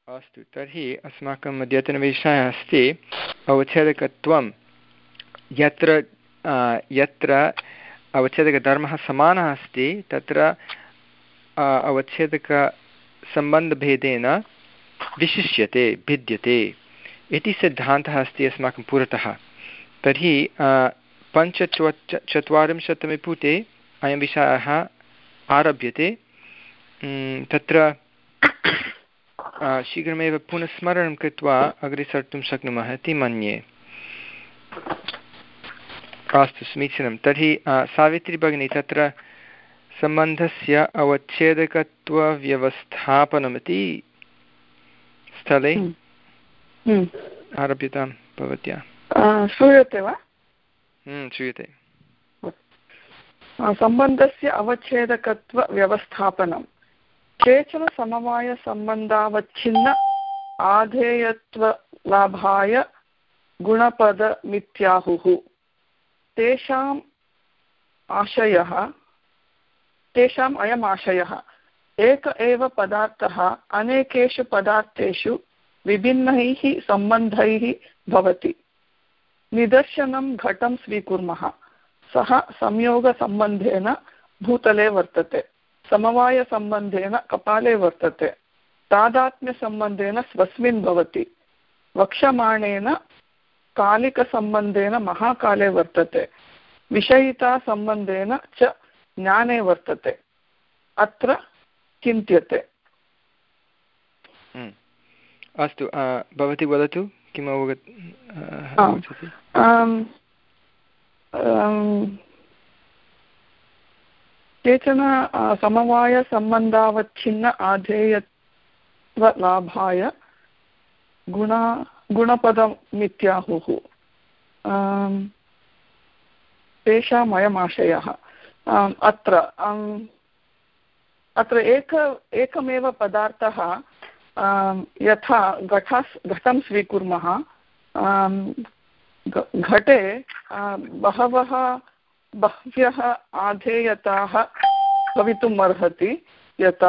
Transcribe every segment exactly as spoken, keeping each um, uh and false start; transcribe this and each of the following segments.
अस्तु, तर्हि अस्माकम् अद्यतनविषयः अस्ति अवच्छेदकत्वं। यत्र यत्र अवच्छेदकधर्मः समानः अस्ति तत्र अवच्छेदकसम्बन्धभेदेन विशिष्यते, भिद्यते इति सिद्धान्तः अस्ति अस्माकं पुरतः। तर्हि पञ्चचत्व चत्वारिंशत्तमे पुटे अयं विषयः आरभ्यते। तत्र शीघ्रमेव पुनस्मरणं कृत्वा अग्रे सर्तुं शक्नुमः इति मन्ये। अस्तु, समीचीनं। तर्हि सावित्री भगिनी, तत्र सम्बन्धस्य अवच्छेदकत्वव्यवस्थापनमिति स्थले आरभ्यतां भवत्या। श्रूयते वा? श्रूयते। सम्बन्धस्य अवच्छेदकत्वव्यवस्थापनं केचन समवायसम्बन्धावच्छिन्न आधेयत्वलाभाय गुणपदमित्याहुः। तेषाम् आशयः तेषाम् अयम् आशयः एक एव पदार्थः अनेकेषु पदार्थेषु विभिन्नैः सम्बन्धैः भवति। निदर्शनं घटं स्वीकुर्मः। सः संयोगसम्बन्धेन भूतले वर्तते, समवायसम्बन्धेन कपाले वर्तते, तादात्म्यसम्बन्धेन स्वस्मिन् भवति, वक्ष्यमाणेन कालिकसम्बन्धेन महाकाले वर्तते, विषयितासम्बन्धेन च ज्ञाने वर्तते, अत्र चिन्त्यते। अस्तु, भवती वदतु किम् अवगत केचन समवायसम्बन्धावच्छिन्न आधेयत्वलाभाय गुणा गुणपदमित्याहुः। तेषाम् अयम् आशयः। अत्र अत्र एक एकमेव पदार्थः, यथा घटा घटं स्वीकुर्मः। घटे बहवः बह्व्यः आधेयताः भवितुम् अर्हति। यथा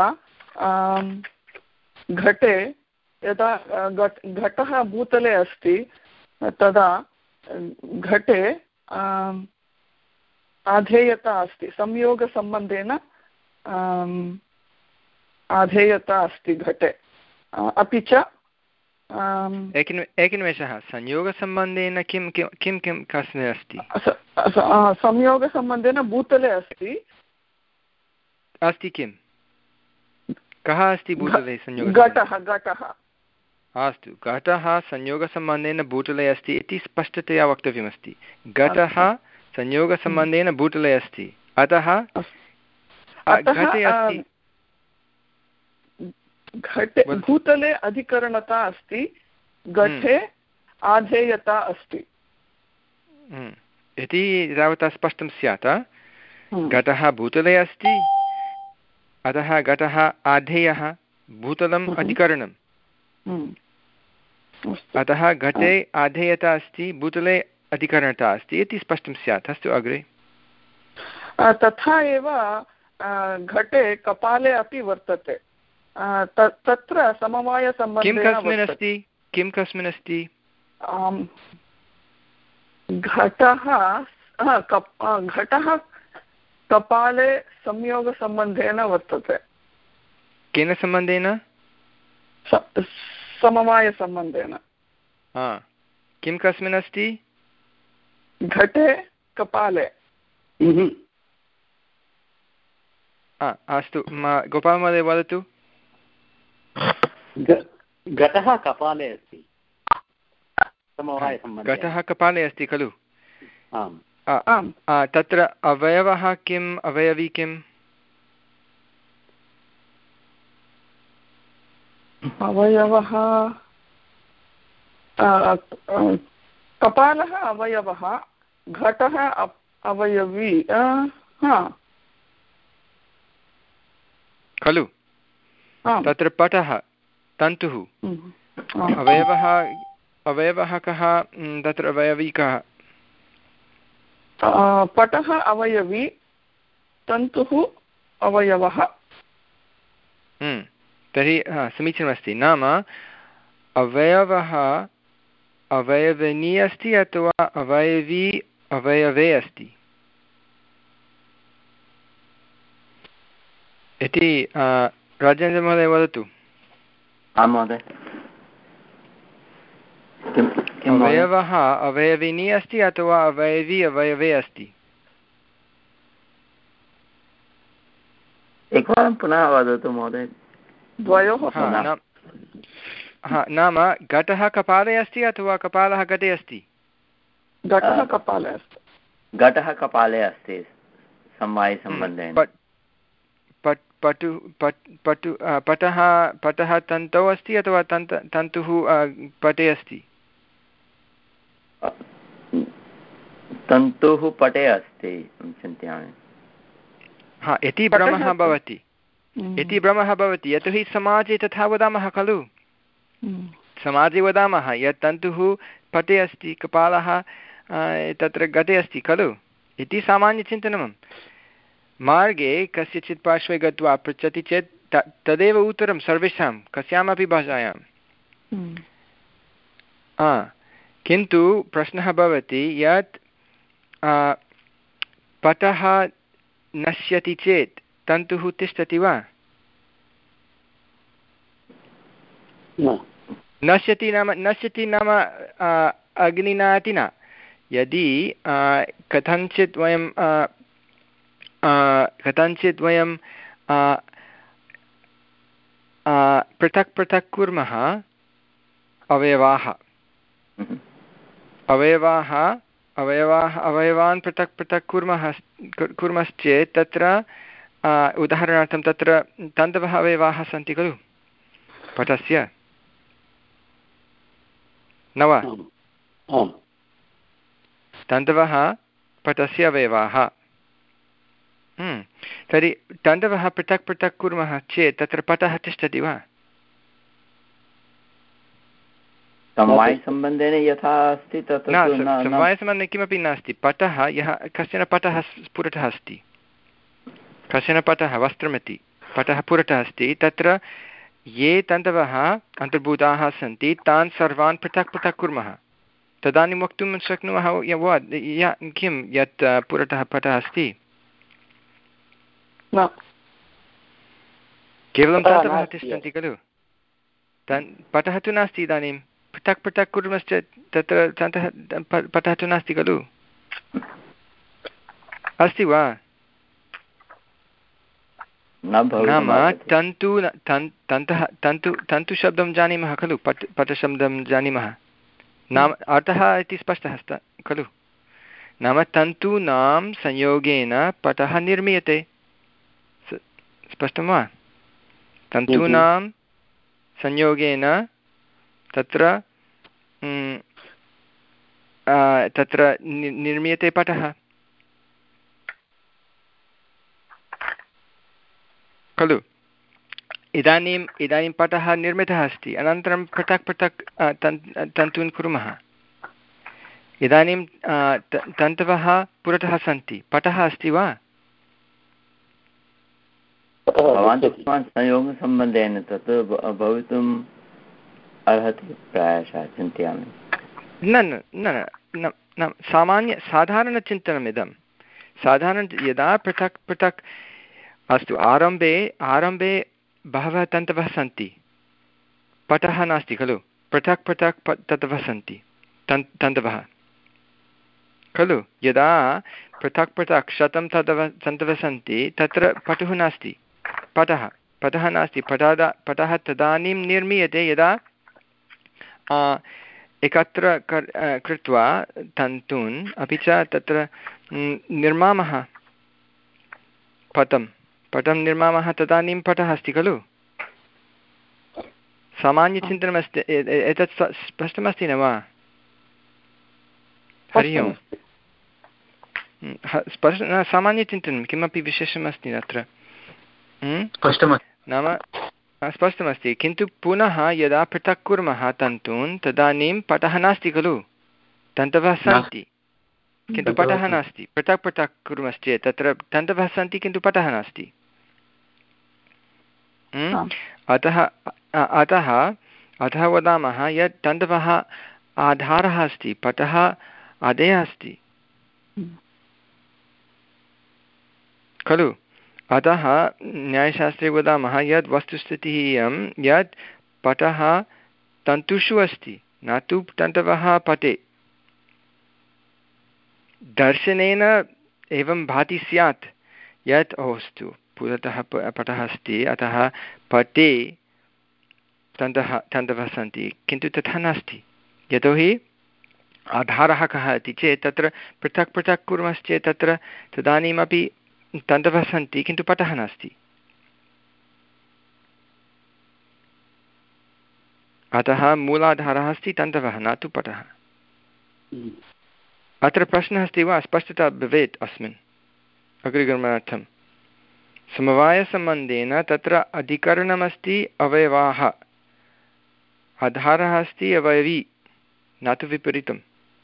घटे यदा घटः भूतले अस्ति तदा घटे आधेयता अस्ति, संयोगसम्बन्धेन आधेयता अस्ति घटे। अपि च एकनिमेषः, संयोगसम्बन्धेन किं किं किं किं कस्मिन् अस्ति? संयोगसम्बन्धेन भूतले अस्ति अस्ति किं कः अस्ति भूतले? संयोग घटः घटः अस्तु, घटः संयोगसम्बन्धेन भूतले अस्ति इति स्पष्टतया वक्तव्यमस्ति। घटः संयोगसम्बन्धेन भूतले अस्ति, अतः घटे अस्ति। घटे भूतले अधिकरणता अस्ति, घटे आधेयता अस्ति इति तावता स्पष्टं स्यात्। घटः भूतले अस्ति, अतः घटः आधेयः, भूतलम् अधिकरणम्, अतः घटे आधेयता अस्ति, भूतले अधिकरणता अस्ति इति स्पष्टं स्यात्। अस्तु, अग्रे। तथा एव घटे कपाले अपि वर्तते। तत्र समवायसम्बन्धेन किं कस्मिन् अस्ति किं कस्मिन् अस्ति घटः घटः कपाले संयोगसम्बन्धेन वर्तते। केन सम्बन्धेन? समवायसम्बन्धेन। किं कस्मिन् अस्ति? घटे कपाले। अस्तु, गोपालमहोदय वदतु। घटः कपाले अस्ति, घटः कपाले अस्ति खलु? आम्। तत्र अवयवः किम्, अवयवी किम्? अवयवः कपालः अवयवः, घटः अवयवी खलु? तत्र पटः तन्तुः, अवयवः अवयवः कः तत्र अवयवी कः? पटः अवयवी, तन्तुः अवयवः। तर्हि हा समीचीनमस्ति। नाम अवयवः अवयविनी अस्ति अथवा अवयवी अवयवे अस्ति इति राजेन्द्रमहोदय वदतु। आं महोदय। अवयवः अवयविनी अस्ति अथवा अवयवी अवयवे अस्ति? एकवारं पुनः वदतु महोदय। द्वयोः हा नाम घटः कपाले अस्ति अथवा कपालः घटे अस्ति? घटः कपाले अस्ति। घटः कपाले अस्ति समवायसम्बन्धेन। पटु पटु पटः पटः तन्तौ अस्ति अथवा तन्त तन्तुः पटे अस्ति? तन्तुः पटे अस्ति चिन्तयामि। हा इति भ्रमः भवति इति भ्रमः भवति यतोहि समाजे तथा वदामः खलु। समाजे वदामः यत् तन्तुः पटे अस्ति कपालः तत्र घटे अस्ति खलु इति सामान्यचिन्तनं। मार्गे कस्यचित् पार्श्वे गत्वा पृच्छति चेत् तदेव उत्तरं सर्वेषां कस्यामपि भाषायां। किन्तु प्रश्नः भवति यत् पटः नश्यति चेत् तन्तुः तिष्ठति वा? नश्यति नाम नश्यति नाम अग्निना न। यदि कथञ्चित् वयं कथञ्चित् वयं पृथक् पृथक् कुर्मः अवयवाः अवयवाः अवयवाः अवयवान् पृथक् पृथक् कुर्मः कुर्मश्चेत् तत्र उदाहरणार्थं तत्र तन्तवः अवयवाः सन्ति खलु पटस्य न वा? तन्तवः पटस्य अवयवाः। तर्हि तन्तवः पृथक् पृथक् कुर्मः चेत् तत्र पटः तिष्ठति वा? समवायसम्बन्धेन यथा अस्ति तथा न, समवायसम्बन्धे किमपि नास्ति। पटः यः कश्चन पटः पुरतः अस्ति कश्चन पटः वस्त्रमिति पटः पुरतः अस्ति तत्र ये तन्तवः अन्तर्भूताः सन्ति तान् सर्वान् पृथक् पृथक् कुर्मः तदानीं वक्तुं शक्नुमः वा किं यत् पुरतः पटः अस्ति केवलं तन्तवः तिष्ठन्ति खलु पटः तु नास्ति। इदानीं पृथक् पृथक् कुर्मश्चेत् तत्र तन्तः पटः तु नास्ति खलु अस्ति वा? नाम तन्तु तन्तः तन्तु तन्तुशब्दं जानीमः खलु पट् पटशब्दं जानीमः नाम अर्थः इति स्पष्टः खलु। नाम तन्तूनां संयोगेन पटः निर्मीयते। स्पष्टं वा? तन्तूनां संयोगेन तत्र तत्र निर्मीयते पटः खलु। इदानीम् इदानीं पटः निर्मितः अस्ति अनन्तरं पृथक् पृथक् तन्तून् कुर्मः। इदानीं तन्तवः पुरतः सन्ति पटः अस्ति वा? संयोगसम्बन्धेन तत् भवितुम् अर्हति प्रायशः चिन्तयामि। न न न न न सामान्य साधारणचिन्तनमिदं साधारण यदा पृथक् पृथक् अस्तु आरम्भे आरम्भे बहवः तन्तवः सन्ति पटः नास्ति खलु पृथक् पृथक् तन्तवः सन्ति तन् तन्तवः खलु। यदा पृथक् पृथक् शतं तन्तवः तन्तवः सन्ति तत्र पटुः नास्ति पटः पटः नास्ति पटः पटः तदानीं निर्मीयते यदा एकत्र कृत्वा तन्तून् अपि च तत्र निर्मामः पटं पटं निर्मामः तदानीं पटः अस्ति खलु। सामान्यचिन्तनमस्ति एतत् स्पष्टमस्ति न वा? हरि ओम्। स्पष्ट न सामान्यचिन्तनं किमपि विशेषमस्ति अत्र नाम स्पष्टमस्ति। किन्तु पुनः यदा पृथक् कुर्मः तन्तून् तदानीं पटः नास्ति खलु तन्तवः सन्ति किन्तु पटः नास्ति। पृथक् पृथक् कुर्मश्चेत् तत्र तन्तवः सन्ति किन्तु पटः नास्ति। अतः अतः अतः वदामः यत् तन्तवः आधारः अस्ति, पटः आदेयः अस्ति खलु। अतः न्यायशास्त्रे वदामः यत् वस्तुस्थितिः इयं यत् पटः तन्तुषु अस्ति, न तु तन्तवः पटे। दर्शनेन एवं भाति स्यात् यत् अस्तु पुरतः पटः अस्ति अतः पटे तन्तः तन्तवः सन्ति, किन्तु तथा नास्ति। यतोहि आधारः कः इति चेत् तत्र पृथक् पृथक् कुर्मश्चेत् तत्र तदानीमपि तन्तवः सन्ति किन्तु पटः नास्ति। अतः मूलाधारः अस्ति तन्तवः, न तु पटः। अत्र प्रश्नः अस्ति वा? स्पष्टता भवेत् अस्मिन् अग्रिगमनार्थं। समवायसम्बन्धेन तत्र अधिकरणमस्ति अवयवाः, आधारः अस्ति अवयवी, न तु विपरीतम्।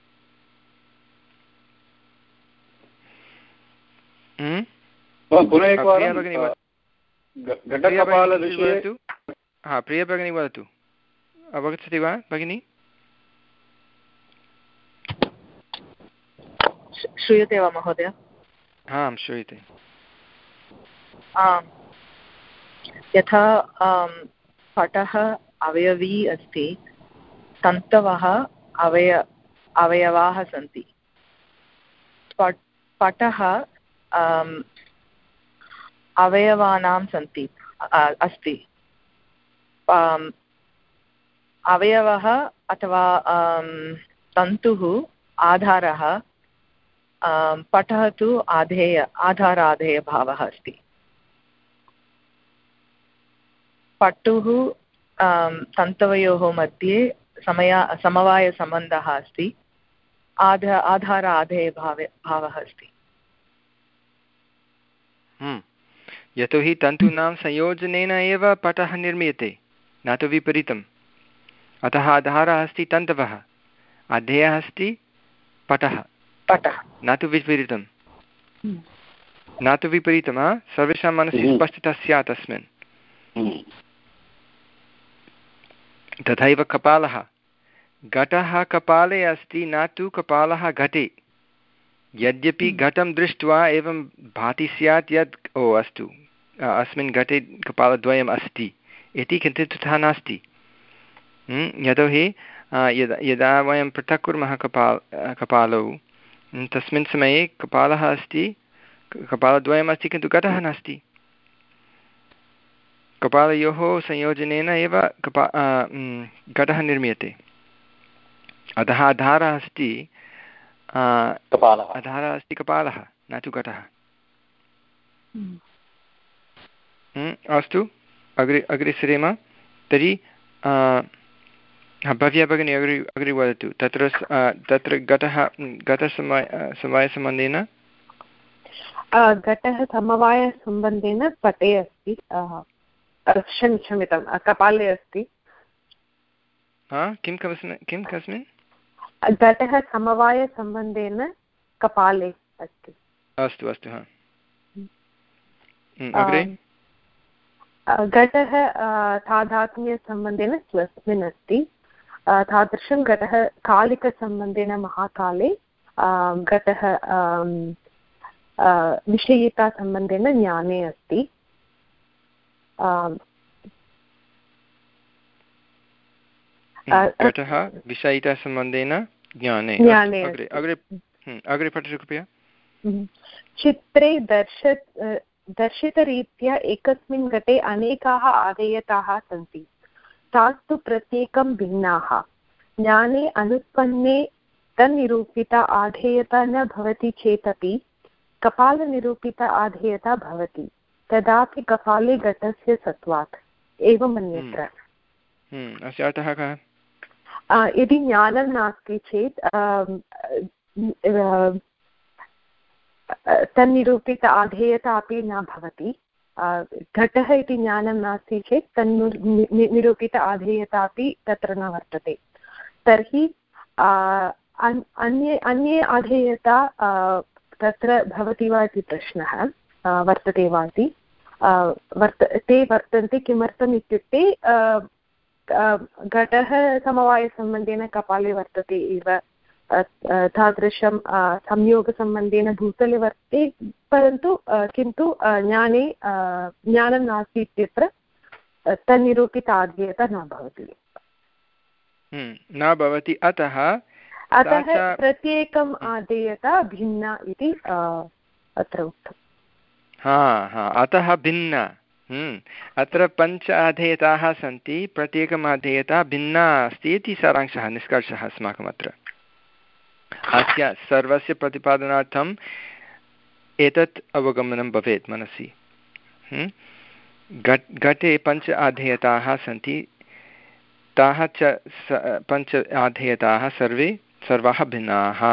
हा, प्रिया भगिनी वदतु। अवगच्छति वा भगिनी? श्रूयते वा महोदय? आं श्रूयते। आम्, यथा पटः अवयवी अस्ति, तन्तवः अवय अवयवाः सन्ति। पट् पटः अवयवानां सन्ति अस्ति। अवयवः अथवा तन्तुः आधारः, पटः तु आधेय आधाराधेयभावः अस्ति। पटुः तन्तवयोः मध्ये समया समवायसम्बन्धः अस्ति, आधा आधार आधेयभावे भावः अस्ति। यतोहि तन्तूनां संयोजनेन एव पटः निर्मीयते, न तु विपरीतम्। अतः आधारः अस्ति तन्तवः, आधेयः अस्ति पटः पटः, न तु विपरीतं, न तु विपरीतं। सर्वेषां मनसि स्पष्टता स्यात् अस्मिन्। तथैव कपालः, घटः कपाले अस्ति, न तु कपालः घटे। यद्यपि घटं दृष्ट्वा एवं भाति स्यात् यत् ओ अस्तु अस्मिन् घटे कपालद्वयम् अस्ति इति, किन्तु तथा नास्ति। यतोहि यदा यदा वयं पृथक् कुर्मः कपाल कपालौ तस्मिन् समये कपालः अस्ति, कपालद्वयम् अस्ति, किन्तु घटः नास्ति। कपालयोः संयोजनेन एव कपा घटः निर्मीयते। अतः आधारः अस्ति आधारः अस्ति कपालः, न तु घटः। अस्तु, अग्रे अग्रे सरेम। तर्हि भव्या भगिनी अग्रे अग्रे वदतु। तत्र तत्र घटः घटसमवाय समवायसम्बन्धेन घटः समवायसम्बन्धेन पटे अस्ति, क्षम्यतां कपाले अस्ति। किं कस्मिन् किं कस्मिन् घटः समवायसम्बन्धेन कपाले अस्ति। अस्तु अस्तु। हा, अग्रे। घटः तादात्म्यसम्बन्धेन स्वस्मिन् अस्ति। तादृशं घटः कालिकसम्बन्धेन महाकाले, घटः विषयितासम्बन्धेन ज्ञाने अस्ति। घटः विषयितासम्बन्धेन ज्ञाने। अग्रे अग्रे अग्रे पठतु कृपया। चित्रे दर्श दर्शितरीत्या एकस्मिन् घटे अनेकाः आधेयताः सन्ति, तास्तु प्रत्येकं भिन्नाः। ज्ञाने अनुत्पन्ने तन्निरूपिता आधेयता न भवति चेदपि कपालनिरूपिता आधेयता भवति, तदापि कपाले घटस्य सत्त्वात्। एवम् अन्यत्र। अस्य अर्थः कः? यदि ज्ञानं नास्ति चेत् तन्निरूपित आधेयता अपि न भवति। घटः इति ज्ञानं नास्ति चेत् तन्नु निरूपित आधेयता अपि तत्र न वर्तते। तर्हि अन्ये अन्ये आधेयता तत्र भवति वा इति प्रश्नः वर्तते वा इति। वर्त ते वर्तन्ते किमर्थम् इत्युक्ते घटः समवायसम्बन्धेन कपाले वर्तते एव तादृशं संयोगसम्बन्धेन भूतले वर्तते परन्तु किन्तु ज्ञाने ज्ञानं नास्ति इत्यत्र तन्निरूपित आद्येयता न भवति न भवति अतः अतः प्रत्येकम् आदेयता भिन्ना इति अत्र उक्तम् हा हा अतः भिन्ना अत्र पञ्च आधेयताः सन्ति प्रत्येकम् आधेयता भिन्ना अस्ति इति सारांशः निष्कर्षः अस्माकम् अत्र अस्य सर्वस्य प्रतिपादनार्थम् एतत् अवगमनं भवेत् मनसि घट् घटे पञ्च आधेयताः सन्ति ताः च पञ्च आधेयताः सर्वे सर्वाः भिन्नाः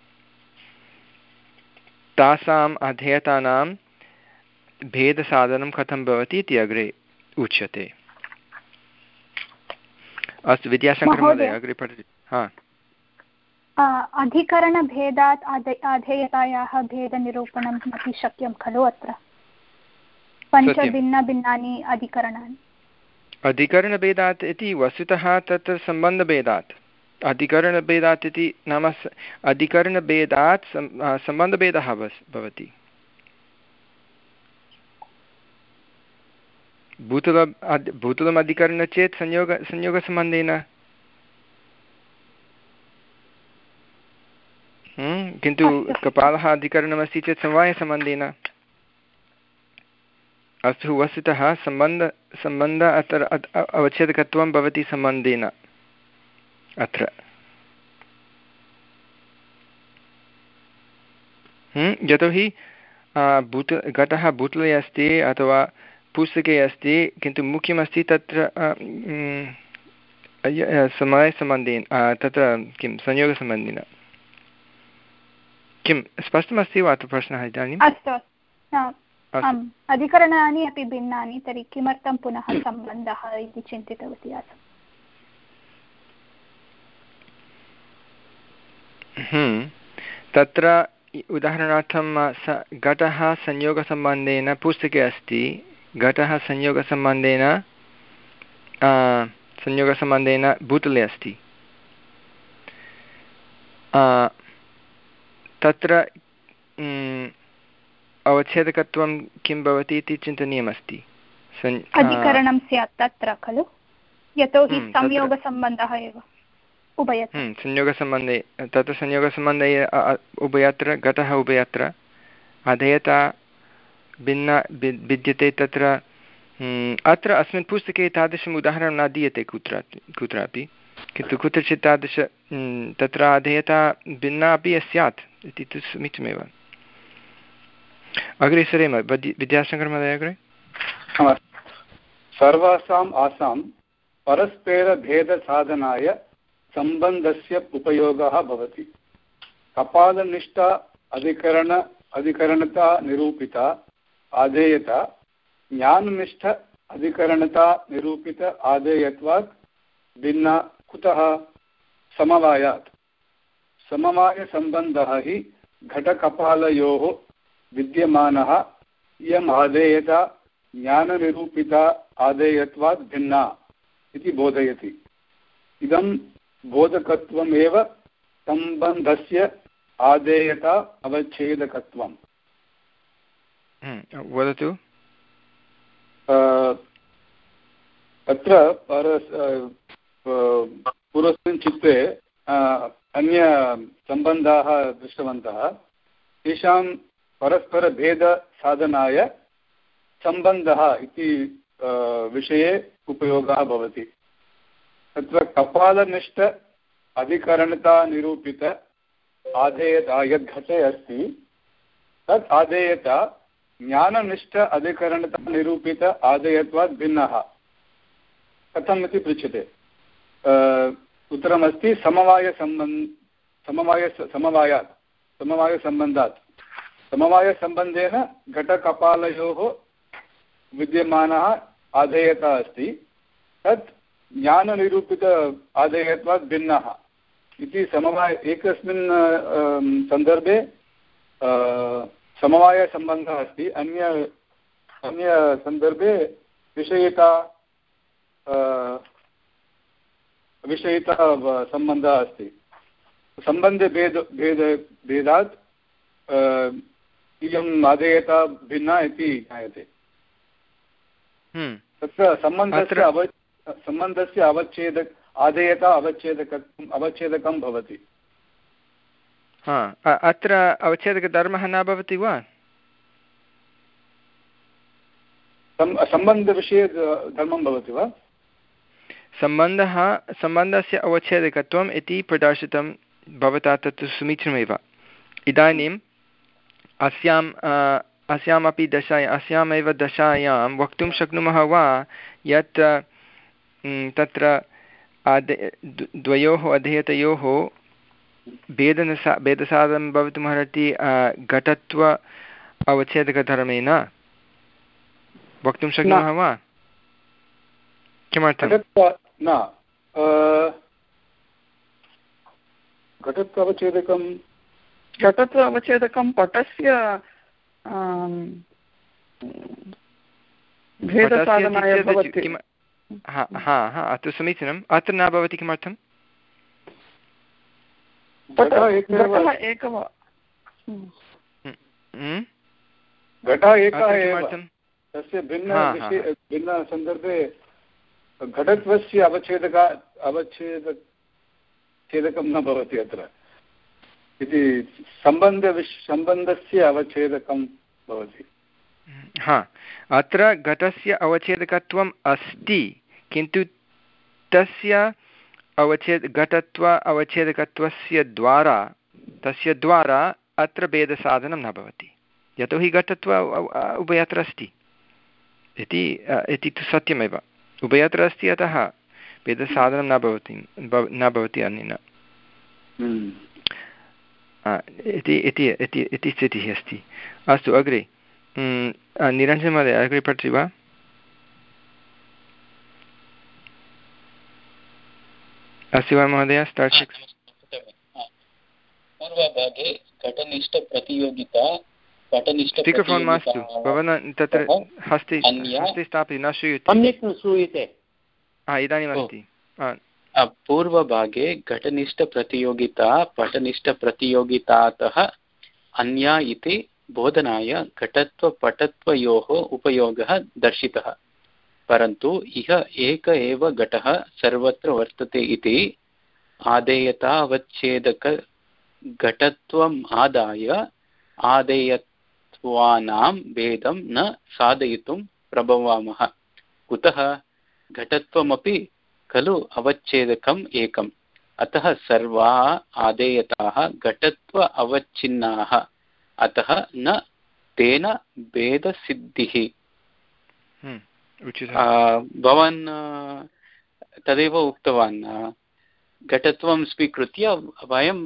तासाम् अधेयतानां भेदसाधनं कथं भवति इति अग्रे उच्यते अस्तु विद्याशङ्करमहोदय अग्रे पठति हा अधिकरणभेदात् आधेयतायाः भेदनिरूपणम् अपि शक्यं खलु अत्र पञ्चभिन्नभिन्नानि अधिकरणानि अधिकरणभेदात् इति वस्तुतः तत्र सम्बन्धभेदात् अधिकरणभेदात् इति नाम अधिकरणभेदात् सम्बन्धभेदः भवति भूतल भूतलम् अधिकरण चेत् संयोग संयोगसम्बन्धेन किन्तु कपालः अधिकरणमस्ति चेत् समवायसम्बन्धेन अस्तु वस्तुतः सम्बन्ध सम्बन्ध अत्र अवच्छेदकत्वं भवति सम्बन्धेन अत्र यतोहि भूत घटः भूतले अस्ति अथवा पुस्तके अस्ति किन्तु मुख्यमस्ति तत्र समयसम्बन्धेन तत्र किं संयोगसम्बन्धेन किं स्पष्टमस्ति वा अत्र प्रश्नः इदानीम् अस्तु आम् अधिकरणानि अपि भिन्नानि तर्हि किमर्थं पुनः सम्बन्धः इति चिन्तितवती आसम् तत्र उदाहरणार्थं घटः संयोगसम्बन्धेन पुस्तके अस्ति घटः संयोगसम्बन्धेन संयोगसम्बन्धेन भूतले अस्ति तत्र अवच्छेदकत्वं किं भवति इति चिन्तनीयमस्ति अधिकरणं स्यात् तत्र खलु यतोहि संयोगसम्बन्धः एव उभयत्र संयोगसम्बन्धे तत्र संयोगसम्बन्धे उभयत्र घटः उभयत्र अधेयता भिन्ना विद्यते तत्र अत्र अस्मिन् पुस्तके तादृशम् उदाहरणं न दीयते कुत्र कुत्रापि किन्तु कुत्रचित् तादृश तत्र अधेयता भिन्ना अपि स्यात् इति तु समीचीनमेव अग्रे सरेम विद्याशङ्करमहोदय अग्रे सर्वासाम् आसां परस्परभेदसाधनाय सम्बन्धस्य उपयोगः भवति कपालनिष्ठा अधिकरण अधिकरणता निरूपिता आधेयता ज्ञाननिष्ठ अधिकरणता निरूपित आधेयत्वात् भिन्ना कुतः समवायात् समवायसम्बन्धः हि घटकपालयोः विद्यमानः इयम् आधेयता ज्ञाननिरूपिता आधेयत्वात् भिन्ना इति बोधयति इदं बोधकत्वमेव सम्बन्धस्य आधेयता अवच्छेदकत्वम् वदतु अत्र पूर्वस्मिन् चित्रे अन्यसम्बन्धाः दृष्टवन्तः तेषां परस्परभेदसाधनाय सम्बन्धः इति विषये उपयोगः भवति तत्र कपालनिष्ठ अधिकरणता निरूपित आधेयता यद् घटे अस्ति तत् आधेयता ज्ञाननिष्ठ अधिकरणता निरूपित आधेयत्वात् भिन्नः कथम् इति पृच्छ्यते उत्तरमस्ति समवायसम्बन्ध समवाय समवायात् समवायसम्बन्धात् समवायसम्बन्धेन घटकपालयोः विद्यमानः आधेयता अस्ति तत् ज्ञाननिरूपित आधेयत्वात् भिन्नः इति समवाय एकस्मिन् सन्दर्भे समवायसम्बन्धः अस्ति अन्य अन्यसन्दर्भे विषयिता विषयिता सम्बन्धः अस्ति सम्बन्धे भेद भेद भेदात् इयम् आदेयता भिन्ना इति ज्ञायते तत्र सम्बन्धस्य अव सम्बन्धस्य अवच्छेद आदेयता अवच्छेदकम् अवच्छेदकं भवति हा अत्र अवच्छेदकधर्मः न भवति वा सम्बन्धविषये धर्मं भवति वा सम्बन्धः सम्बन्धस्य अवच्छेदकत्वम् इति प्रदर्शितं भवता तत् समीचीनमेव इदानीम् अस्याम् अस्यामपि दशायाम् अस्यामेव दशायां वक्तुं शक्नुमः वा यत् तत्र आदे द्वयोः अधेयतयोः भेदनसा भेदसाधनं भवितुमर्हति घटत्व अवच्छेदकधर्मेण वक्तुं शक्नुमः वा किमर्थं न घटत्व अवच्छेदकं घटत्व अवच्छेदकं पटस्य भेदसाधनाय भवति हा हा हा अत्र समीचीनम् अत्र न भवति किमर्थं घटः एकः एव तस्य भिन्न भिन्नसन्दर्भे घटत्वस्य अवच्छेदक अवच्छेद छेदकं न भवति अत्र इति सम्बन्धविश् सम्बन्धस्य अवच्छेदकं भवति हा अत्र घटस्य अवच्छेदकत्वम् अस्ति किन्तु तस्य अवच्छेद घटत्व अवच्छेदकत्वस्य द्वारा तस्य द्वारा अत्र भेदसाधनं न भवति यतोहि घटत्व उभयत्र अस्ति इति इति तु सत्यमेव उभयत्र अस्ति अतः भेदसाधनं न भवति न भवति अनेन इति इति इति स्थितिः अस्ति अस्तु अग्रे निरञ्जनमहोदय अग्रे पठति वा अस्ति वा महोदय स्टार्ट् सिक्स् पूर्वभागे घटनिष्ठप्रतियोगिता स्पीकर् मास्तु भवान् तत्र हस्ते हस्ते स्थापयति न श्रूयते सम्यक् न श्रूयते हा इदानीमस्ति पूर्वभागे घटनिष्ठप्रतियोगिता पटनिष्ठप्रतियोगितातः अन्या इति बोधनाय घटत्वपटत्वयोः उपयोगः दर्शितः परन्तु इह एक एव घटः सर्वत्र वर्तते इति आदेयतावच्छेदक घटत्वम् आदाय आदेयत्वानां भेदं न साधयितुं प्रभवामः कुतः घटत्वमपि खलु अवच्छेदकम् एकम् अतः सर्वाः आदेयताः घटत्व अवच्छिन्नाः अतः न तेन भेदसिद्धिः भवान् तदेव उक्तवान् घटत्वं स्वीकृत्य वयं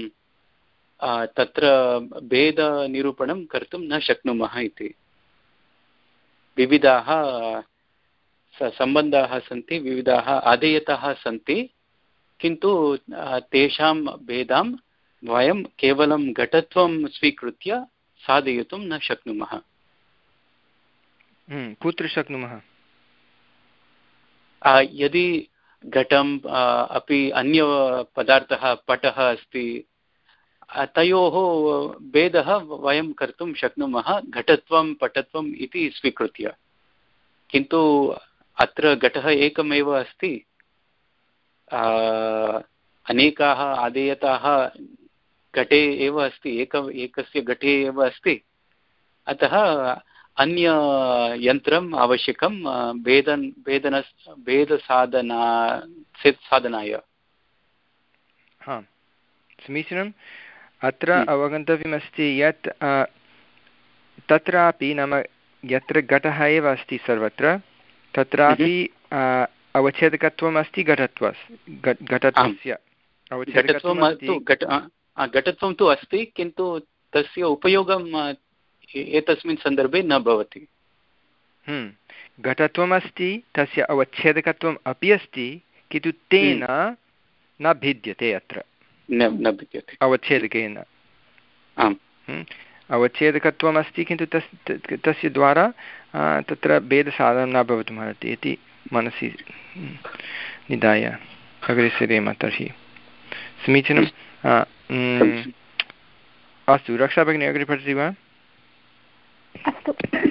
तत्र भेदनिरूपणं कर्तुं न शक्नुमः इति विविधाः सम्बन्धाः सन्ति विविधाः आदेयताः सन्ति किन्तु तेषां भेदां वयं केवलं घटत्वं स्वीकृत्य साधयितुं न शक्नुमः कुत्र शक्नुमः यदि घटम् अपि अन्यपदार्थः पटः अस्ति तयोः भेदः वयं कर्तुं शक्नुमः घटत्वं पटत्वम् इति स्वीकृत्य किन्तु अत्र घटः एकमेव अस्ति अनेकाः आदेयताः घटे एव अस्ति एक एकस्य घटे एव अस्ति अतः अन्य यन्त्रम् आवश्यकं भेदन भेदन भेदसाधना साधनाय हा समीचीनम् अत्र अवगन्तव्यमस्ति यत् तत्रापि नाम यत्र घटः एव अस्ति सर्वत्र तत्रापि अवच्छेदकत्वम् अस्ति घटत्व घटत्वस्य घटत्वं तु अस्ति किन्तु तस्य उपयोगं एतस्मिन् सन्दर्भे न भवति घटत्वम् अस्ति तस्य अवच्छेदकत्वम् अपि अस्ति किन्तु तेन न भिद्यते अत्र न भिद्यते अवच्छेदकेन अवच्छेदकत्वम् अस्ति किन्तु तस् तस्य द्वारा तत्र भेदसाधनं न भवितुमर्हति इति मनसि निधाय अग्रे सरेम। तर्हि समीचीनं। अस्तु, रक्षा भगिनी अग्रे पठति वा? अस्तु।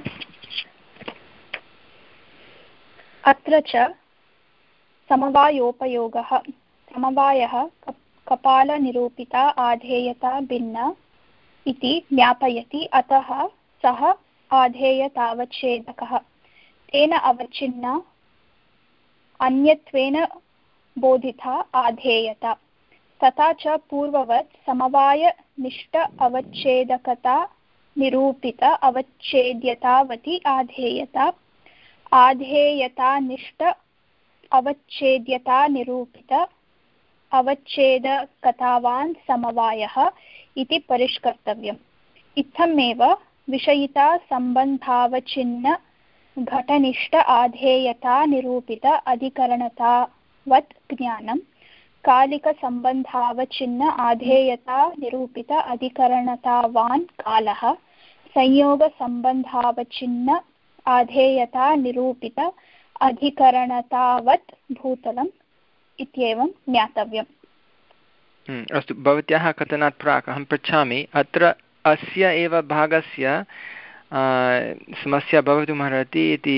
अत्र च समवायोपयोगः। समवायः कपालनिरूपिता आधेयता भिन्ना इति ज्ञापयति, अतः सः आधेयतावच्छेदकः। तेन अवच्छिन्ना अन्यत्वेन बोधिता आधेयता। तथा च पूर्ववत् समवायनिष्ठ अवच्छेदकता निरूपित अवच्छेद्यतावती आधेयता। आधेयतानिष्ठ अवच्छेद्यता निरूपित अवच्छेदकतावान् समवायः इति परिष्कर्तव्यम्। इत्थमेव विषयिता सम्बन्धावच्छिन्न घटनिष्ठ आधेयता निरूपित अधिकरणतावत् ज्ञानं कालिकसम्बन्धावच्छिन्न आधेयता निरूपित अधिकरणतावान् कालः संयोगसम्बन्धावच्छिन्न आधेयता निरूपित अधिकरणतावत् भूतलम् इत्येवं ज्ञातव्यम्। अस्तु, भवत्याः कथनात् प्राक् अहं पृच्छामि, अत्र अस्य एव भागस्य समस्या भवितुमर्हति इति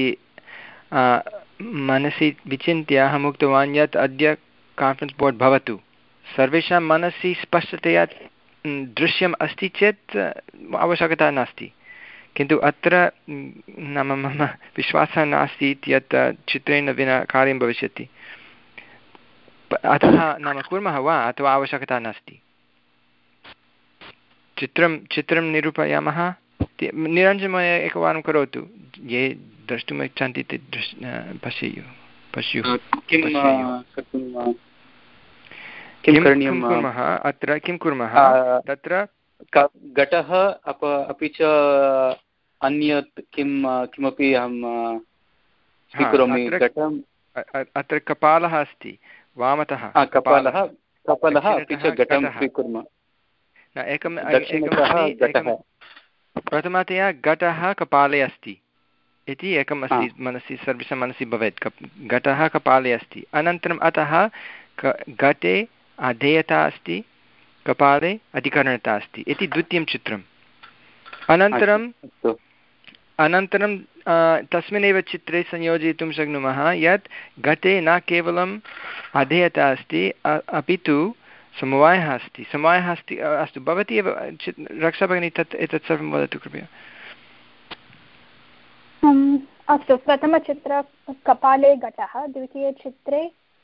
मनसि विचिन्त्य अहम् उक्तवान् यत् अद्य कान्फरेन्स् बोर्ड् भवतु, सर्वेषां मनसि स्पष्टतया दृश्यम् अस्ति चेत् आवश्यकता नास्ति, किन्तु अत्र नाम मम विश्वासः नास्ति यत् चित्रेण विना कार्यं भविष्यति। अतः नाम कुर्मः वा अथवा आवश्यकता नास्ति? चित्रं चित्रं निरूपयामः। निरञ्जनमहोदय एकवारं करोतु, ये द्रष्टुम् इच्छन्ति ते दृश् पश्येयुः पश्युः किं कुर्मः अत्र किं कुर्मः तत्र घटः अपि च अन्यत् किं किमपि अहं स्वीकरोमि। घटम् अत्र कपालः अस्ति वामतः, कपालः कपालः अपि च घटं स्वीकुर्मः। एकम् एकं प्रथमतया घटः कपाले अस्ति इति एकम् अस्ति मनसि, सर्वेषां मनसि भवेत्। घटः कपाले अस्ति, अनन्तरम् अतः घटे अधेयता अस्ति, कपाले अधिकरणता अस्ति इति द्वितीयं चित्रम्। अनन्तरं अनन्तरं तस्मिन्नेव चित्रे संयोजयितुं शक्नुमः यत् घटे न केवलम् अधेयता अस्ति अपि तु समवायः अस्ति समवायः अस्ति अस्तु, भवती एव रक्षा भगिनी तत् एतत् सर्वं वदतु कृपया। अस्तु, प्रथमचित्र कपाले घटः, द्वितीयचित्रे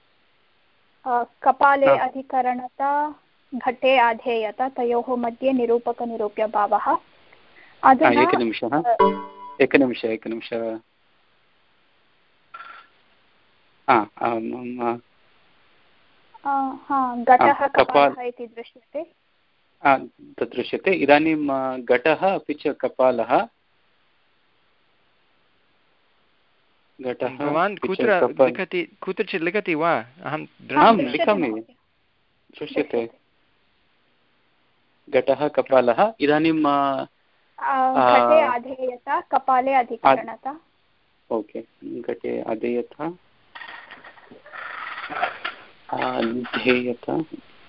कपाले अधिकरणता घटे आधेयता, तयोः मध्ये निरूपकनिरूप्यभावः। एकनिमिषः एकनिमिषः एकनिमिषः घटः कपालः इति दृश्यते, तत् दृश्यते। इदानीं घटः अपि च कपालः। घटः भवान् कुत्र लिखति, कुत्रचित् लिखति वा? अहं लिखामि, दृश्यते। घटः कपालः। इदानीं घटे आधेयता, कपाले अधिकरणता। ओके, घटे आधेयता आधेयता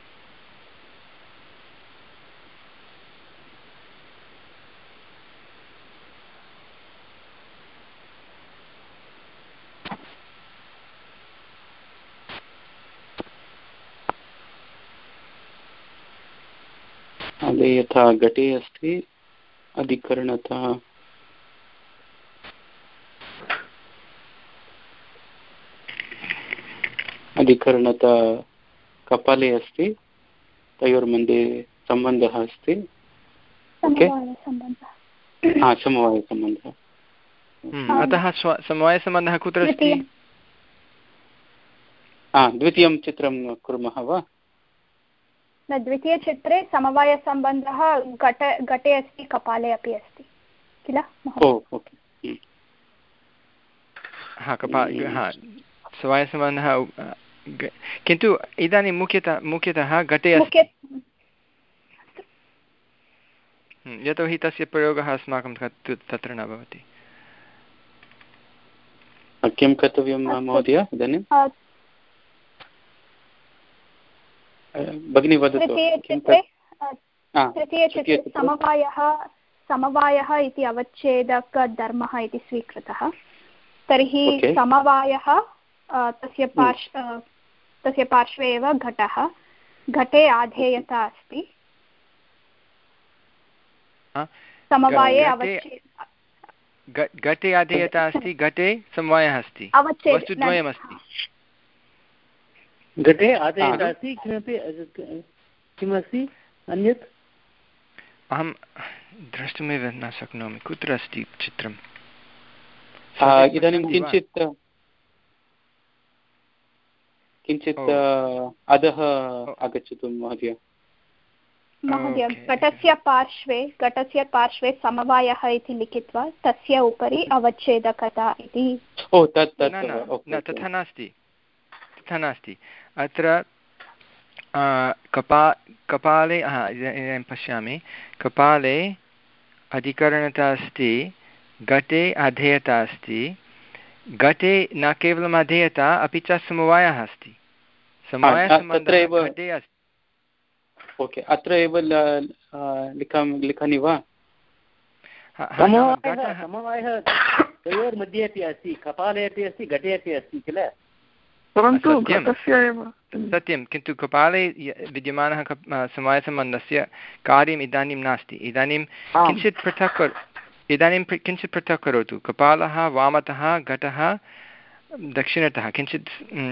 आधेयता घटे अस्ति, अधिकरणता अधिकरणता कपाले अस्ति, तयोर्मध्ये सम्बन्धः अस्ति। समवायसम्बन्धः। अतः समवायसम्बन्धः कुत्र अस्ति? द्वितीयं चित्रं कुर्मः वा? न, द्वितीयचित्रे समवायसम्बन्धः घट घटे अस्ति, कपाले अपि अस्ति किल? हा, कपाले हा समवायसम्बन्धः, किन्तु इदानीं मुख्यतः मुख्यतः घटे अस्ति। यतोहि तस्य प्रयोगः अस्माकं तत्र न भवति। किं कर्तव्यं महोदय इदानीं भगिनी वदतु। तृतीयचित्रे समवायः समवायः इति अवच्छेदकधर्मः इति स्वीकृतः। तर्हि समवायः तस्य पार्श् तस्य पार्श्वे एव घटः, घटे आधेयता अस्ति, समवाये घटे आधेयता अस्ति, घटे समवायः अस्ति, वस्तुद्वयमस्ति। घटे आधेयता अस्ति, किमपि किमस्ति अन्यत् अहं द्रष्टुमेव न शक्नोमि। कुत्र अस्ति चित्रम्? इदानीं किञ्चित् किञ्चित् अधः आगच्छतु महोदय। महोदय घटस्य पार्श्वे घटस्य पार्श्वे समवायः इति लिखित्वा तस्य उपरि अवच्छेदकता इति। ओ तत् न तथा नास्ति, तथा नास्ति। अत्र कपा कपाले इदानीं पश्यामि, कपाले अधिकरणता अस्ति, घटे अधेयता अस्ति, घटे न केवलम् अधेयता अपि च समवायः अस्ति, समवायसम्बन्धः घटे अस्ति। ओके, अत्र एव लिखामि लिखामि वा? समवायः द्वयोर्मध्ये अपि अस्ति, कपाले अपि अस्ति, घटे अपि अस्ति किल? सत्यं, किन्तु कपाले विद्यमानः समवायसम्बन्धस्य कार्यम् इदानीं नास्ति। इदानीं किञ्चित् पृथक् इदानीं किञ्चित् पृथक् करोतु। कपालः वामतः, घटः दक्षिणतः, किञ्चित्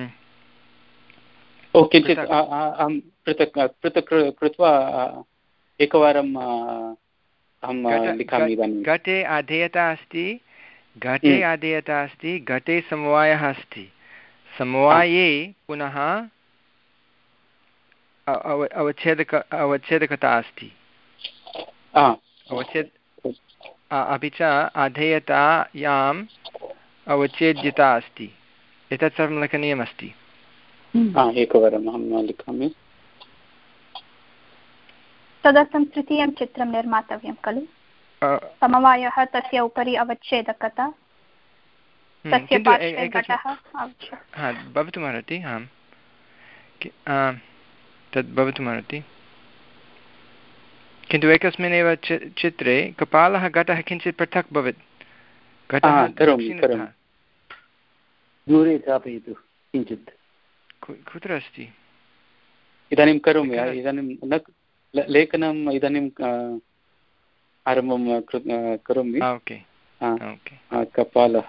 ओ किञ्चित् अहं पृथक् पृथक् कृत्वा एकवारं अहं लिखामि इदानीं। घटे आधेयता अस्ति, घटे आधेयता अस्ति, घटे समवायः अस्ति, समवाये पुनः अवच्छेदक अवच्छेदकता अस्ति, अवच्छेद अपि च अधेयतायाम् अवच्छेद्यता अस्ति। एतत् सर्वं लेखनीयमस्ति। एकवारम् अहं लिखामि। तदर्थं तृतीयं चित्रं निर्मातव्यं खलु? समवायः, तस्य उपरि अवच्छेदकता, तस्य पार्श्वे घटः। भवितुमर्हति, आम्, तद् भवितुमर्हति। किन्तु एकस्मिन्नेव चित्रे कपालः घटः किञ्चित् पृथक् भवेत्। घटः दूरे स्थापयतु किञ्चित्। कुत्र अस्ति? इदानीं करोमि, इदानीं न लेखनम् इदानीं आरम्भं करोमि। ओके, कपालः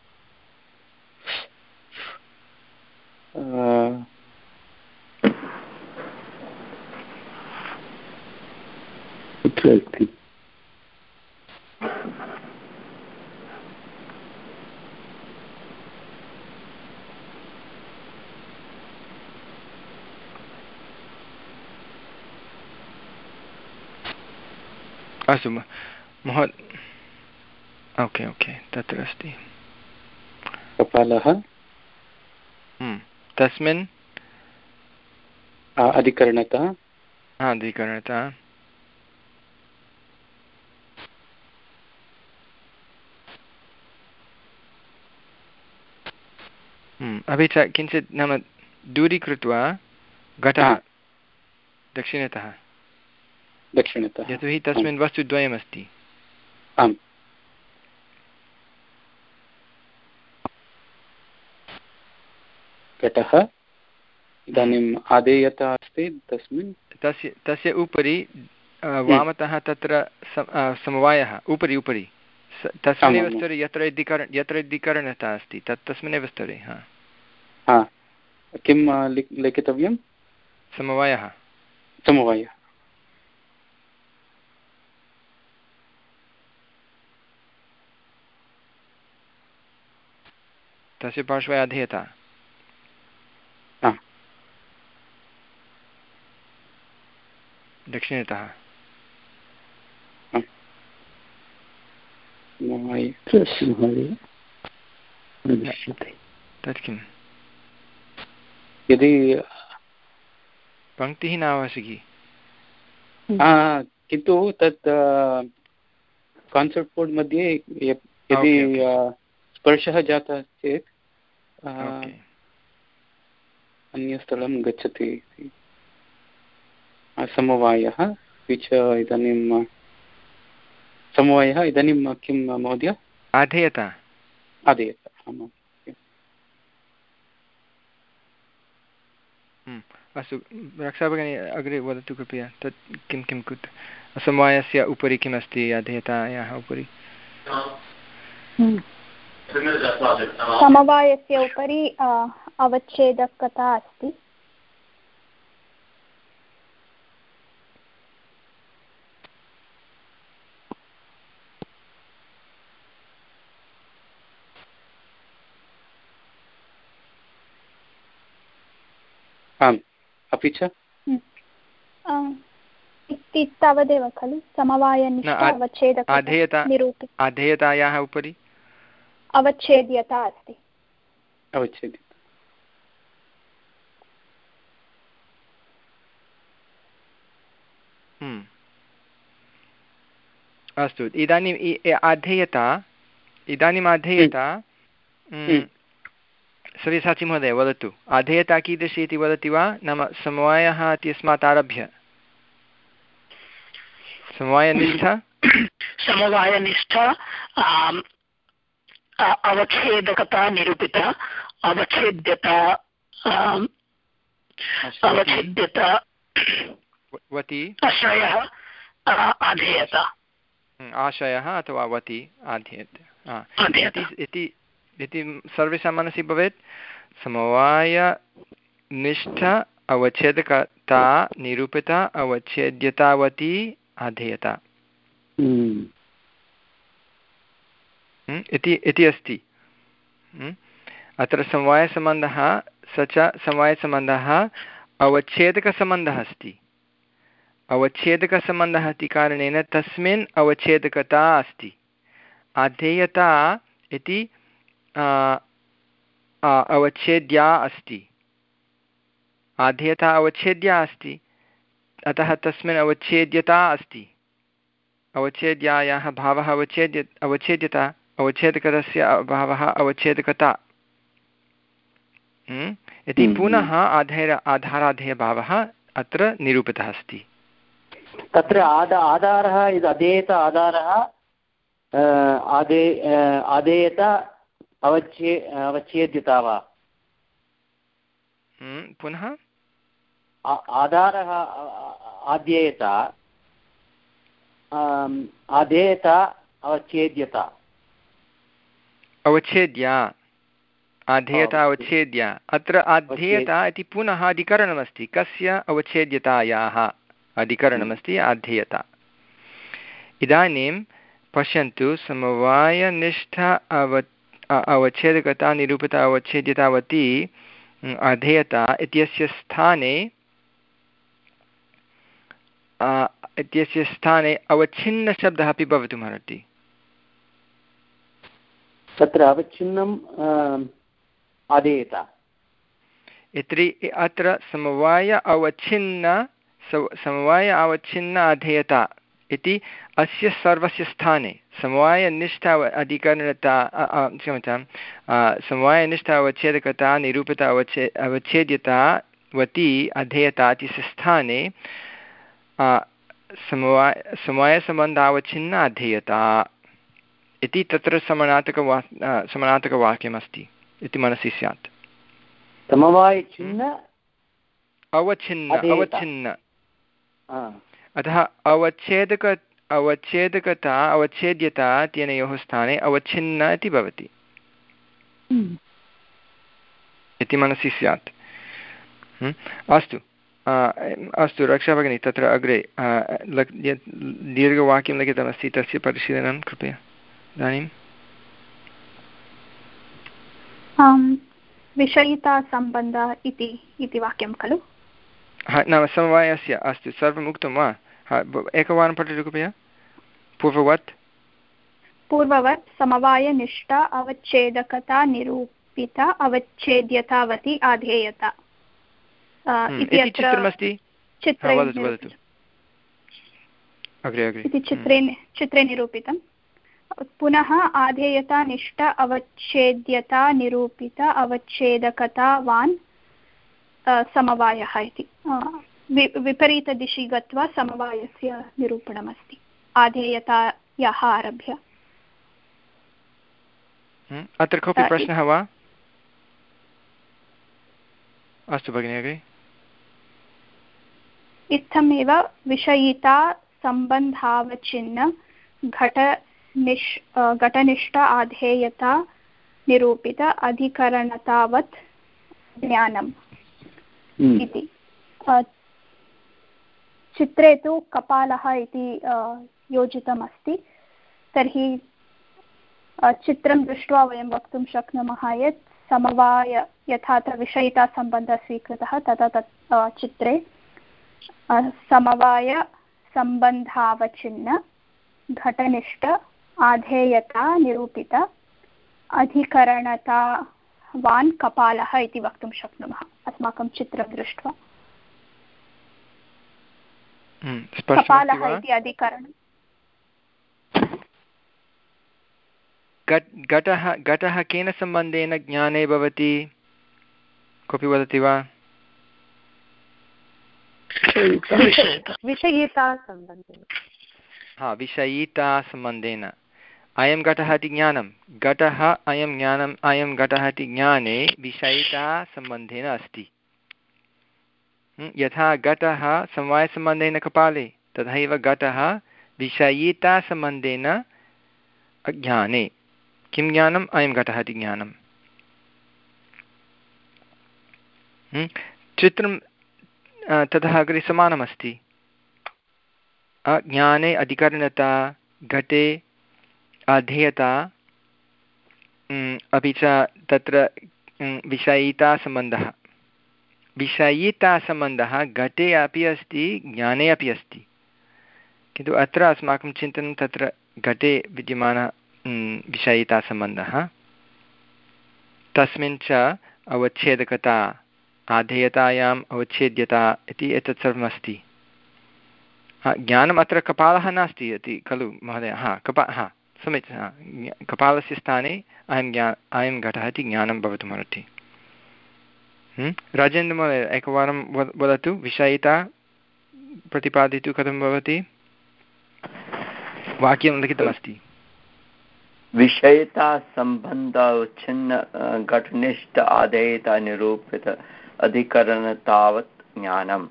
कुत्र अस्ति? अस्तु महोदय, ओके ओके, तत्र अस्ति कपालः। तस्मिन् अधिकरणतः अधिकरणतः अपि च किञ्चित् नाम दूरीकृत्वा घटः दक्षिणतः दक्षिणतः यतोहि तस्मिन् वस्तुद्वयमस्ति। आम्, घटः इदानीम् आदेयता अस्ति तस्मिन्, तस्य तस्य उपरि वामतः तत्र समवायः उपरि उपरि तस्मिन्नेव स्तरे यत्र अधिकरण यत्र अधिकरणता अस्ति तत् तस्मिन्नेव स्तरे। हा, किं लिखितव्यं? समवायः समवायः तस्य पार्श्वे अधेयता। दक्षिणतः तत् किम्? यदि पङ्क्तिः न आवश्यकी। किन्तु तत् कान्सेप्ट् बोर्ड् मध्ये यदि स्पर्शः जातः चेत् अन्यस्थलं गच्छति समवायः अपि च इदानीं समवायः इदानीं किं महोदय आधेयता आधेयता आमाम् अस्तु रक्षा भगिनी अग्रे वदतु कृपया तत् किं किं कुत् समवायस्य उपरि किमस्ति अधेयतायाः उपरि समवायस्य उपरि अवच्छेदकता अस्ति आम् अपि च इति तावदेव खलु समवायनिष्ठा अवच्छेदकता निरूपित अधेयतायाः उपरि अवच्छेद्यता अस्ति अवच्छेद्यता अस्तु इदानीम् अधेयता इदानीम् अधेयता सव्यसाची महोदय वदतु अधेयता कीदृशी इति वदति वा नाम समवायः इत्यस्मात् आरभ्य समवायनिष्ठा समवायनिष्ठा अवच्छेदकता निरूपिता अवच्छेद्यता अवच्छेद्यता वति आश्रयः अधेयता आशयः अथवा वति आधेयते इति इति सर्वेषां मनसि भवेत् समवायनिष्ठ अवच्छेदकता निरूपिता अवच्छेद्यतावती अधेयता इति इति अस्ति। अत्र समवायसम्बन्धः स च समवायसम्बन्धः अवच्छेदकसम्बन्धः अस्ति। अवच्छेदकसम्बन्धः इति कारणेन तस्मिन् अवच्छेदकता अस्ति। अधेयता इति अवच्छेद्या अस्ति। अधेयता अवच्छेद्या अस्ति, अतः तस्मिन् अवच्छेद्यता अस्ति। अवच्छेद्यायाः भावः अवच्छेद्य अवच्छेद्यता, अवच्छेदकस्य भावः अवच्छेदकता इति पुनः आधार आधाराधेयभावः अत्र निरूपितः अस्ति। तत्र आदा आधारः इति अधेयत आधारः आदे आधेयत अवच्छे अवच्छेद्यता वा? पुनः आधारः आधेयता आधेयता अवच्छेद्यता अवच्छेद्या आधेयता अवच्छेद्या। अत्र आधेयता इति पुनः अधिकरणमस्ति। कस्य? अवच्छेद्यतायाः अधिकरणमस्ति आधेयता। इदानीं पश्यन्तु, समवायनिष्ठ अव अवच्छेदकता निरूपिता अवच्छेद्यतावती अधेयता इत्यस्य स्थाने इत्यस्य स्थाने अवच्छिन्नशब्दः अपि भवितुमर्हति। तत्र अवच्छिन्नम् अधेयता इति अत्र समवाय अवच्छिन्न समवाय अवच्छिन्न अधेयता इति अस्य सर्वस्य स्थाने समवायनिष्ठ अधिकरणता क्षम्यतां समवायनिष्ठ अवच्छेदकता निरूपिता अवच्छे अवच्छेद्यतावती अधेयता इत्यस्य स्थाने समवाय समवायसम्बन्धावच्छिन्न अधेयता इति तत्र समानार्थकवा समानार्थकवाक्यमस्ति इति मनसि स्यात्। समवायचिन्न अवच्छिन्न अवच्छिन्न अतः अवच्छेदक अवच्छेदकता अवच्छेद्यता इत्यनयोः स्थाने अवच्छिन्न इति भवति इति मनसि स्यात्। अस्तु अस्तु रक्षा भगिनी, तत्र अग्रे यत् दीर्घवाक्यं लिखितमस्ति तस्य परिशीलनं कृपया इदानीम्। विषयितासम्बन्धः इति इति वाक्यं खलु? हा, नाम समवायस्य। अस्तु, सर्वम् उक्तं वा? हा, एकवारं पठतु कृपया। पूर्ववत् पूर्ववत् समवायनिष्ठा अवच्छेदकता निरूपिता अवच्छेद्यतावती आधेयता इति चित्रमस्ति। वदतु वदतु। अग्रे अग्रे इति चित्रे चित्रे निरूपितं। पुनः आधेयता निष्ठ अवच्छेद्यता निरूपित अवच्छेदकतावान् समवायः इति विपरीतदिशि गत्वा समवायस्य निरूपणमस्ति आधेयतायाः आरभ्य। अत्र कोऽपि प्रश्नः वा? अस्तु भगिनि अग्रे। इत्थमेव विषयिता सम्बन्धावच्छिन्न घटनिष् घटनिष्ठ आधेयता निरूपित अधिकरणतावत् ज्ञानम् इति। चित्रे तु कपालः इति योजितमस्ति, तर्हि चित्रं दृष्ट्वा वयं वक्तुं शक्नुमः यत् समवाय यथा अत्र विषयितासम्बन्धः स्वीकृतः तथा तत् चित्रे समवाय सम्बन्धावच्छिन्न घटनिष्ठ आधेयता निरूपित अधिकरणतावान् कपालः इति वक्तुं शक्नुमः अस्माकं चित्रं दृष्ट्वा। कपालः इति अधिकरणं। घटः घटः केन सम्बन्धेन ज्ञाने भवति? कोऽपि वदति वा? विषयितासम्बन्धेन। हा, विषयितासम्बन्धेन। अयं घटः इति ज्ञानं, घटः अयं ज्ञानम् अयं घटः इति ज्ञाने विषयितासम्बन्धेन अस्ति। यथा घटः समवायसम्बन्धेन कपाले, तथैव घटः विषयितासम्बन्धेन ज्ञाने। किं ज्ञानम्? अयं घटः इति ज्ञानं। चित्रं ततः अग्रे समानमस्ति। ज्ञाने अधिकरणता, घटे अधेयता, अपि च तत्र विषयितासम्बन्धः। विषयितासम्बन्धः घटे अपि अस्ति, ज्ञाने अपि अस्ति, किन्तु अत्र अस्माकं चिन्तनं तत्र घटे विद्यमानः विषयितासम्बन्धः, तस्मिन् च अवच्छेदकता, आधेयतायाम् अवच्छेद्यता इति एतत् सर्वमस्ति। हा, ज्ञानम् अत्र कपालः नास्ति इति खलु महोदय? हा, कपा हा समीचीनं। हा, कपालस्य स्थाने अयं ज्ञा अयं घटः इति ज्ञानं भवितुमर्हति। राजेन्द्रमहोदय एकवारं वदतु, विषयिता प्रतिपादयतु कथं भवति? वाक्यं लिखितमस्ति। विषयिता सम्बन्धावच्छिन्न घटनिष्ठ आधेयता निरूपित अधिकरणतावत् ज्ञानम्।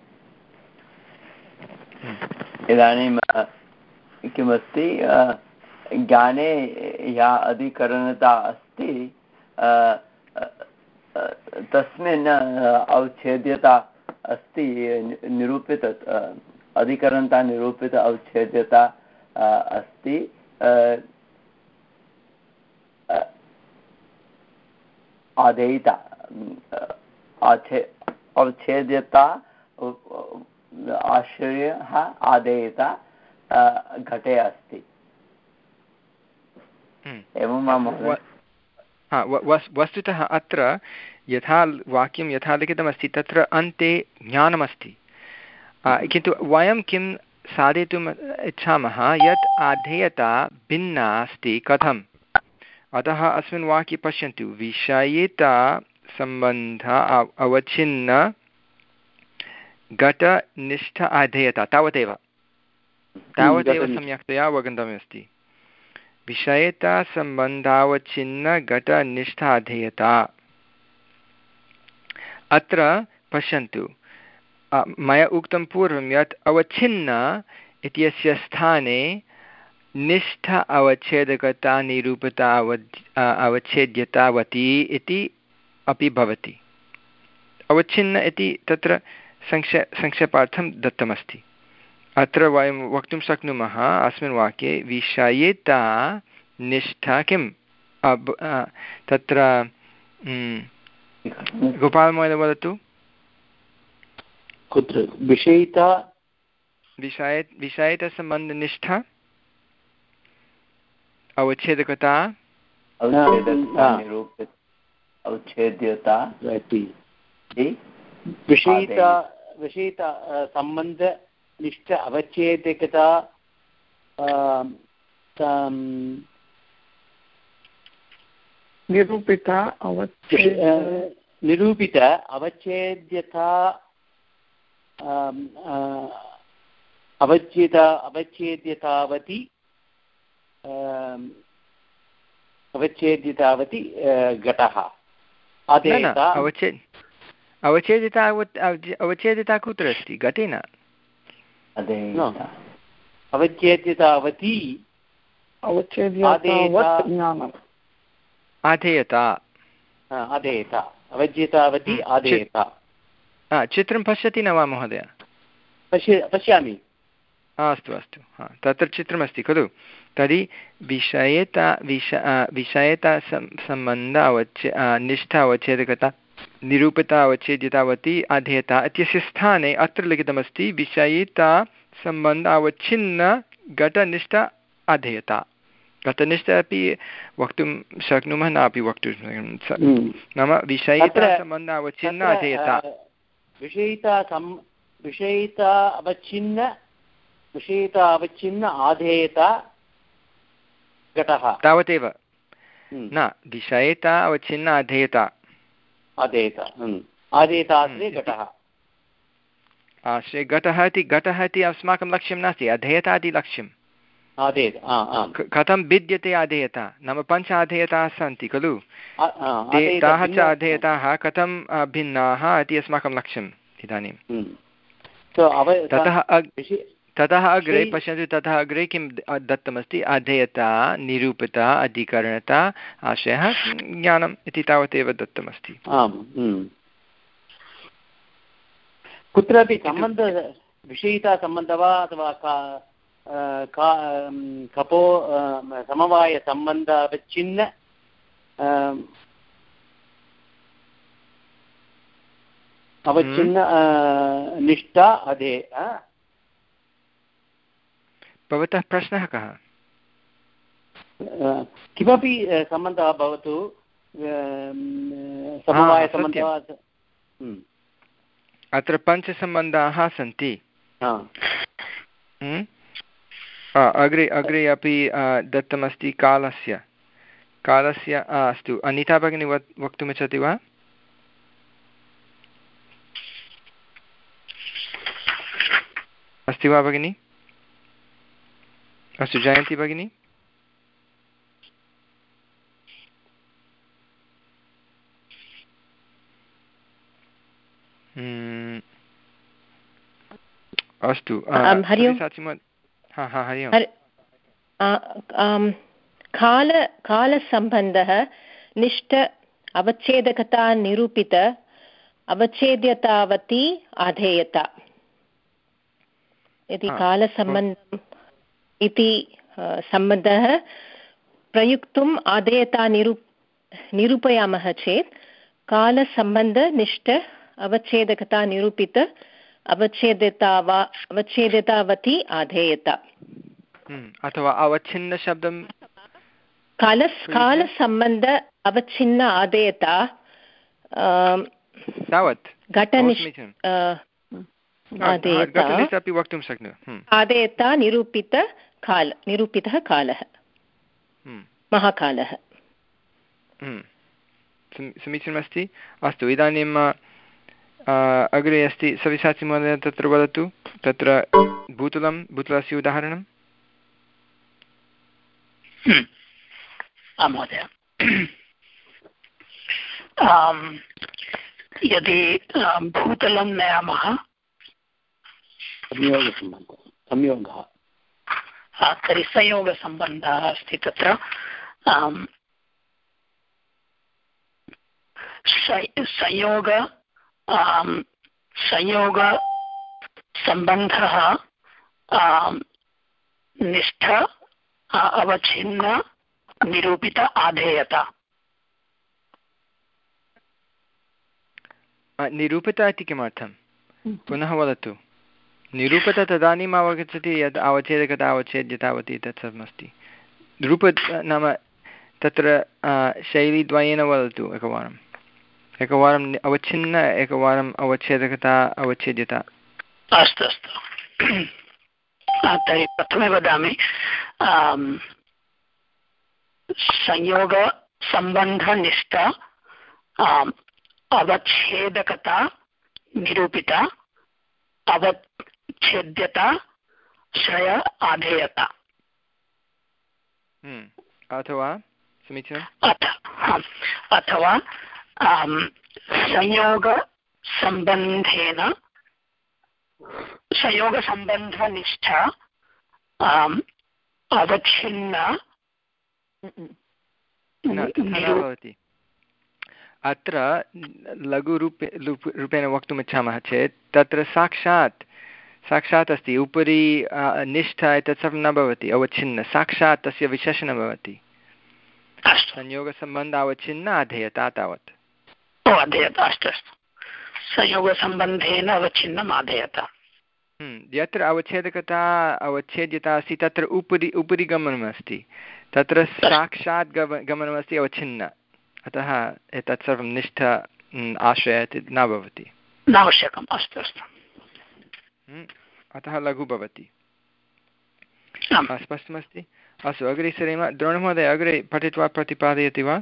इदानीं किमस्ति? ज्ञाने या अधिकरणता अस्ति तस्मिन् अवच्छेद्यता अस्ति निरूपित अधिकरणता निरूपित अवच्छेद्यता अस्ति आधेयता अवच्छेद्यता आश्रयः आधेयता घटे अस्ति। एवं वा महोदय? हा, वस्तुतः अत्र यथा वाक्यं यथा लिखितमस्ति तत्र अन्ते ज्ञानमस्ति, किन्तु वयं किं साधयितुम् इच्छामः यत् आधेयता भिन्ना अस्ति। कथम्? अतः अस्मिन् वाक्ये पश्यन्तु, विषयिता सम्बन्ध अवच्छिन्न घटनिष्ठ आधेयता, तावदेव तावदेव सम्यक्तया अवगन्तव्यमस्ति। विषयिता सम्बन्धावच्छिन्न घटनिष्ठ आधेयता। अत्र पश्यन्तु, मया उक्तं पूर्वं यत् अवच्छिन्न इत्यस्य स्थाने निष्ठ अवच्छेदकता निरूपिता अव अवच्छेद्यतावती इति अपि भवति। अवच्छिन्न इति तत्र संक्षे संक्षेपार्थं दत्तमस्ति। अत्र वयं वक्तुं शक्नुमः अस्मिन् वाक्ये विषयिता निष्ठा किम् तत्र गोपालमहोदय वदतु। कुत्र विषयिता विषय विषयितसम्बन्धनिष्ठा अवच्छेदकता अवच्छेद्यता विषयिता विषयिता सम्बन्धनिष्ठ अवच्छेदकता निरूपिता निरूपित अवच्छेद्यता अवच्छेद अवच्छेद्यतावति अवच्छेद्यतावति घटः अवच्छेद अवच्छेदिता अवच्छेदिता कुत्र अस्ति घटे न अवच्छेद्यतावति आधेयता आधेयता अवच्छेदावति आधेयता चित्रं पश्यति न वा महोदय पश्य पश्यामि अस्तु अस्तु हा तत्र चित्रमस्ति खलु तर्हि विषयता विष विषयता सम्बन्ध अवच्छ निष्ठा अवच्छेदकता निरूपिता अवच्छेद्यतावती आधेयता इत्यस्य स्थाने अत्र लिखितमस्ति विषयिता सम्बन्ध अवच्छिन्न घटनिष्ठा आधेयता घटनिष्ठा अपि वक्तुं शक्नुमः न अपि वक्तुं नाम विषयिता सम्बन्ध अवच्छिन्न आधेयता विषयिता सम् विषयिता अवच्छिन्न विषयिता अवच्छिन्न आधेयता घटः तावदेव न विषयिता अवच्छिन्न आधेयता आधेयता आधेयता आश्रये घटः आश्रये घटः इति घटः इति अस्माकं लक्ष्यं नास्ति अधेयता इति लक्ष्यं कथं भिद्यते आधेयता नाम पञ्च आधेयताः सन्ति खलु ताः च आधेयताः कथं भिन्नाः इति अस्माकं लक्ष्यम् इदानीं ततः ततः अग्रे पश्यन्तु ततः अग्रे किं दत्तमस्ति अधेयता निरूपिता अधिकरणता आशयः ज्ञानम् इति तावदेव दत्तमस्ति कुत्रापि सम्बन्ध विषयिता सम्बन्धः वा अथवा का कपो समवायसम्बन्ध अवच्छिन्न अवच्छिन्न निष्ठा अधे भवतः प्रश्नः कः किमपि सम्बन्धः भवतु समवायसम्बन्धः अत्र पञ्चसम्बन्धाः सन्ति अग्रे अग्रे अपि दत्तमस्ति कालस्य कालस्य अस्तु अनिता भगिनी वक्तुमिच्छति वा अस्ति वा भगिनी अस्तु जयन्ती भगिनी अस्तु हा हा हरि ओम् काल कालसम्बन्धः निष्ठ अवच्छेदकता निरूपित अवच्छेद्यतावती आधेयता इति कालसम्बन्धम् इति सम्बन्धः प्रयुक्तुम् आधेयता निरू निरूपयामः चेत् कालसम्बन्धनिष्ठ अवच्छेदकता निरूपित अवच्छेद्यता वा अवच्छेद्यतावती आधेयता अथवा अवच्छिन्नशब्दं काल कालसम्बन्ध अवच्छिन्न आधेयता तावत् घटनिष्ठ अपि वक्तुं शक्नुमः आधेयता निरूपित काल निरूपितः कालः महाकालः समीचीनमस्ति अस्तु इदानीं अग्रे अस्ति सविशाचि महोदय तत्र वदतु तत्र भूतलं भूतलस्य उदाहरणं महोदय यदि भूतलं नयामः संयोगः तर्हि संयोगसम्बन्धः अस्ति तत्र संयोग संयोगसम्बन्धः निष्ठ अवच्छिन्न निरूपित आधेयता निरूपिता इति किमर्थं पुनः वदतु निरूपिता तदानीम् अवगच्छति यद् अवच्छेदकता अवच्छेद्यतावती तत् सर्वमस्ति रूप नाम तत्र शैलीद्वयेन वदतु एकवारम् एकवारम् अवच्छिन्न एकवारम् अवच्छेदकता अवच्छेद्यता अस्तु अस्तु तर्हि प्रथमे वदामि संयोगसम्बन्धनिष्ठा अवच्छेदकता निरूपिता अवच्छेद्यता श्रय आधेयता अथवा समीचीनम् अथवा संयोगसम्बन्धेन संयोगसम्बन्धनिष्ठा अवच्छिन्न भवति। अत्र लघुरूपे रूपेण वक्तुमिच्छामः चेत् तत्र साक्षात् साक्षात् अस्ति उपरि निष्ठा एतत् सर्वं न भवति, अवच्छिन्न साक्षात् तस्य विशेषणं भवति। संयोगसम्बन्ध अवच्छिन्न अधेयता तावत् अधेयता अस्तु अस्तु संयोगसम्बन्धेन अवच्छिन्नम् आधेयता। यत्र अवच्छेदकता अवच्छेद्यता अस्ति तत्र उपरि उपरि गमनम् अस्ति, तत्र साक्षात् गम गमनमस्ति अवच्छिन्न, अतः एतत् सर्वं निष्ठ आश्रय न भवति, न आवश्यकम्। अस्तु अस्तु अतः लघु भवति। स्पष्टमस्ति? अस्तु अग्रे सरेम। द्रोणमहोदय अग्रे पठित्वा प्रतिपादयति वा?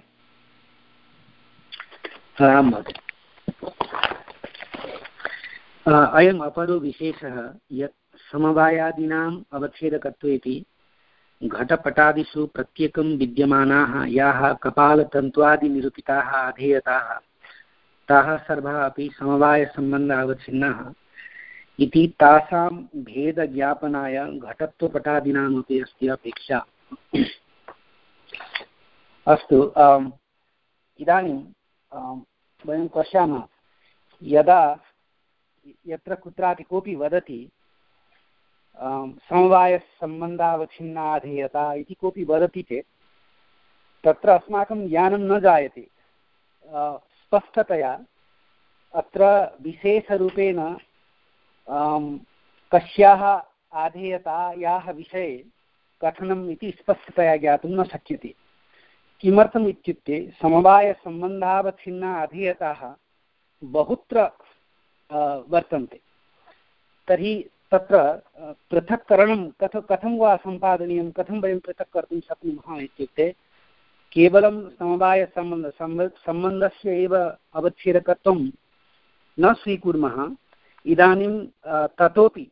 अयम् अपरो विशेषः यत् समवायादीनाम् अवच्छेदकत्वेपि घटपटादिषु प्रत्येकं विद्यमानाः याः कपालतन्त्वादिनिरूपिताः अधेयताः ताः सर्वाः अपि समवायसम्बन्धाः अवच्छिन्नाः इति तासां भेदज्ञापनाय घटत्वपटादीनामपि अस्ति अपेक्षा। अस्तु, इदानीं वयं पश्यामः, यदा यत्र कुत्रापि कोऽपि वदति समवायसम्बन्धावच्छिन्नाधेयता इति कोऽपि वदति चेत् तत्र अस्माकं ज्ञानं न जायते। स्पष्टतया अत्र विशेषरूपेण कस्याः आधेयतायाः विषये कथनम् इति स्पष्टतया ज्ञातुं न शक्यते। किमर्थम् इत्युक्ते समवायसम्बन्धावच्छिन्ना अधेयताः बहुत्र वर्तन्ते। तर्हि तत्र पृथक्करणं कथ कथं वा सम्पादनीयं, कथं वयं पृथक् कर्तुं शक्नुमः इत्युक्ते केवलं समवायसम्बन्ध सम्बन्धस्य एव अवच्छेदकत्वं न स्वीकुर्मः, इदानीं ततोपि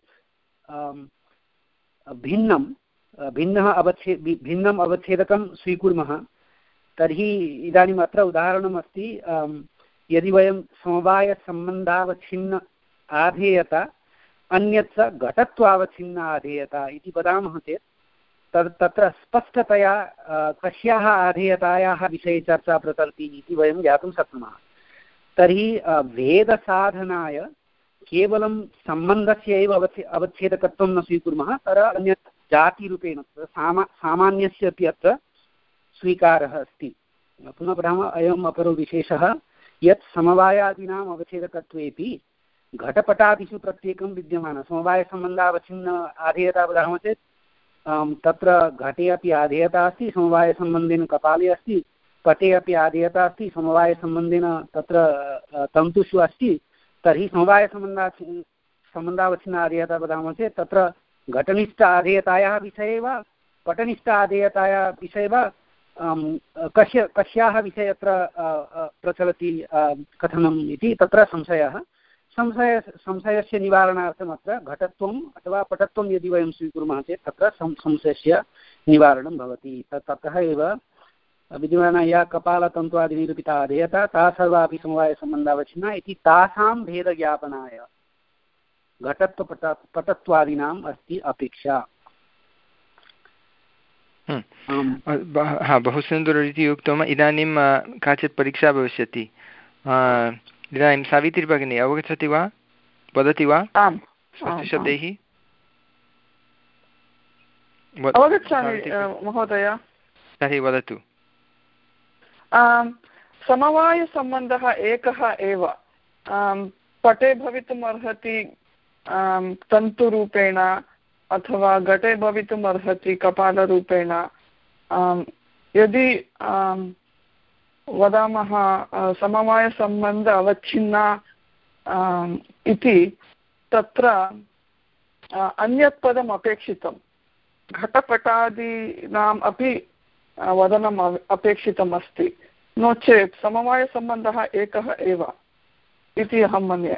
भिन्नं भिन्नः अवच्छे भिन्नम् अवच्छेदकं स्वीकुर्मः। तर्हि इदानीम् अत्र उदाहरणमस्ति, यदि वयं समवायसम्बन्धावच्छिन्न आधेयता अन्यत् च घटत्वावच्छिन्न आधेयता इति वदामः चेत् तत् तत्र स्पष्टतया कस्याः आधेयतायाः विषये चर्चा प्रचलति इति वयं ज्ञातुं शक्नुमः। तर्हि भेदसाधनाय केवलं सम्बन्धस्य एव अवच्छे अवच्छेदकत्वं न स्वीकुर्मः, तर अन्यत् जातिरूपेण सामा सामान्यस्य अपि अत्र स्वीकारः अस्ति। पुनः पठामः, अयम् अपरो विशेषः यत् समवायादीनाम् अवच्छेदकत्वेपि घटपटादिषु प्रत्येकं विद्यमानः समवायसम्बन्धावच्छिन्न आधेयता वदामः चेत् तत्र घटे अपि आधेयता अस्ति, समवायसम्बन्धेन कपाले अस्ति, पटे अपि आधेयता अस्ति, समवायसम्बन्धेन तत्र तन्तुषु अस्ति। तर्हि समवायसम्बन्धा सम्बन्धावच्छिन्न आधेयता वदामः चेत् तत्र घटनिष्ठ आधेयतायाः विषये वा पटनिष्ठ आधेयतायाः विषये वा कस्य कस्याः विषये अत्र प्रचलति कथनम् इति तत्र संशयः। संशय संशयस्य निवारणार्थम् अत्र घटत्वम् अथवा पटत्वं यदि वयं स्वीकुर्मः चेत् तत्र संशयस्य निवारणं भवति। ततः एव विद्यमाना या कपालतन्त्वादिनिरूपिता अधेयता ता सर्वापि समवायसम्बन्धावच्छिन्ना इति तासां भेदज्ञापनाय घटत्वपट पटत्वादीनाम् अस्ति अपेक्षा। हा, बहु सुन्दररीति उक्तम्। इदानीं काचित् परीक्षा भविष्यति। इदानीं सावित्री भगिनी अवगच्छति वा, वदति वा स्पष्टशब्दैः? अवगच्छामि महोदय। तर्हि वदतु। समवायसम्बन्धः एकः एव, पटे भवितुम् अर्हति तन्तुरूपेण अथवा घटे भवितुम् अर्हति कपालरूपेण। यदि वदामः समवायसम्बन्ध अवच्छिन्ना इति, तत्र अन्यत् पदम् अपेक्षितं घटपटादीनाम् अपि वदनम् अपेक्षितम् अस्ति नो चेत् समवायसम्बन्धः एकः एव इति अहं मन्ये।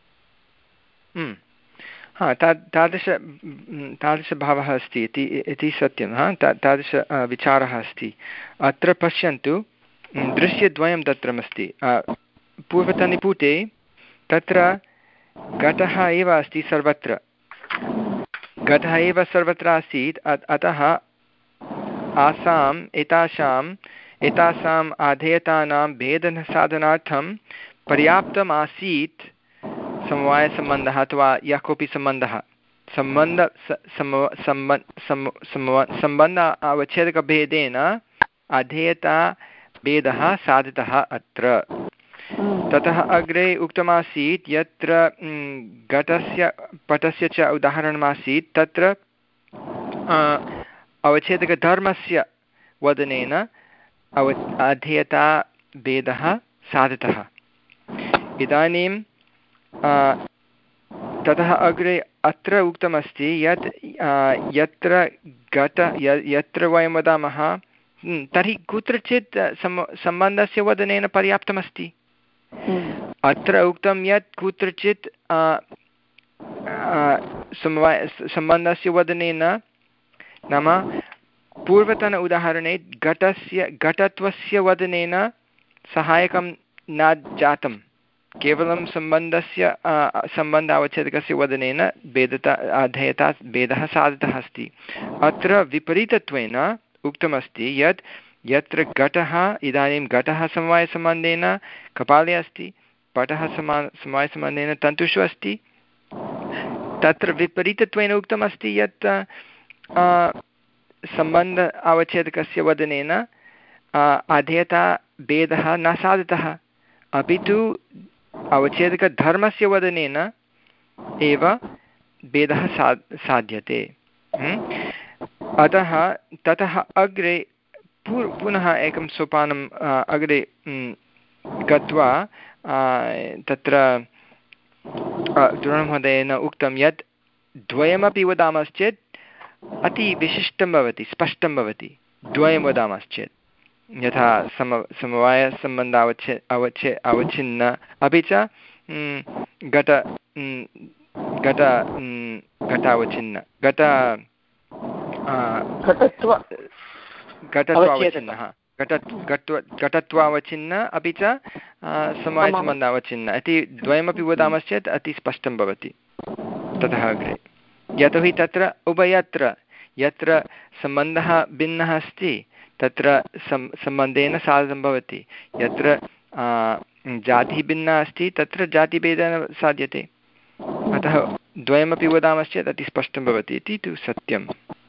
हा ता तादृश तादृशभावः अस्ति इति इति सत्यं। हा ता तादृश विचारः अस्ति। अत्र पश्यन्तु दृश्यद्वयं दत्तमस्ति। पूर्वतनपुटे तत्र घटः एव अस्ति सर्वत्र, घटः एव सर्वत्र आसीत्। अतः आसाम् एतासाम् एतासाम् आधेयतानां भेदनसाधनार्थं पर्याप्तम् आसीत् समवायसम्बन्धः अथवा यः कोऽपि सम्बन्धः सम्बन्ध सम्बन्ध अवच्छेदकभेदेन अधेयता भेदः साधितः अत्र। ततः अग्रे उक्तमासीत् यत्र घटस्य पटस्य च उदाहरणमासीत् तत्र अवच्छेदकधर्मस्य वदनेन अव अधेयता भेदः साधितः। इदानीं ततः अग्रे अत्र उक्तमस्ति यत् यत्र घट यत्र वयं वदामः तर्हि कुत्रचित् सम् सम्बन्धस्य वदनेन पर्याप्तमस्ति। अत्र उक्तं यत् कुत्रचित् समवाय सम्बन्धस्य वदनेन नाम पूर्वतन उदाहरणे घटस्य घटत्वस्य वदनेन सहायकं न जातं, केवलं सम्बन्धस्य सम्बन्ध अवच्छेदकस्य वदनेन भेदता अधेयता भेदः साधितः अस्ति। अत्र विपरीतत्वेन उक्तमस्ति यत् यत्र घटः इदानीं घटः समवायसम्बन्धेन कपाले अस्ति, पटः समा समवायसम्बन्धेन तन्तुषु अस्ति, तत्र विपरीतत्वेन उक्तमस्ति यत् सम्बन्ध अवच्छेदकस्य वदनेन अधेयता भेदः न साधितः, अपि तु अवच्छेदकधर्मस्य वदनेन एव भेदः सा साध्यते। अतः ततः अग्रे पु पुनः एकं सोपानम् अग्रे गत्वा तत्र द्रोणमहोदयेन उक्तं यत् द्वयमपि वदामश्चेत् अति विशिष्टं भवति, स्पष्टं भवति। द्वयं वदामश्चेत् यथा सम समवायसम्बन्ध अवच्छे अवच्छे अवच्छिन्न अपि च घट घट घटावच्छिन्न घट घटत्वावच्छिन्नः घट घट घटत्वावच्छिन्न अपि च समवायसम्बन्धावच्छिन्न इति द्वयमपि वदामश्चेत् अति स्पष्टं भवति। ततः अग्रे यतोहि तत्र उभयत्र यत्र सम्बन्धः भिन्नः अस्ति तत्र सम् सम्बन्धेन साधितं भवति, यत्र जातिः भिन्ना अस्ति तत्र जातिभेदेन साध्यते। अतः द्वयमपि वदामश्चेत् अति स्पष्टं भवति इति तु सत्यम्।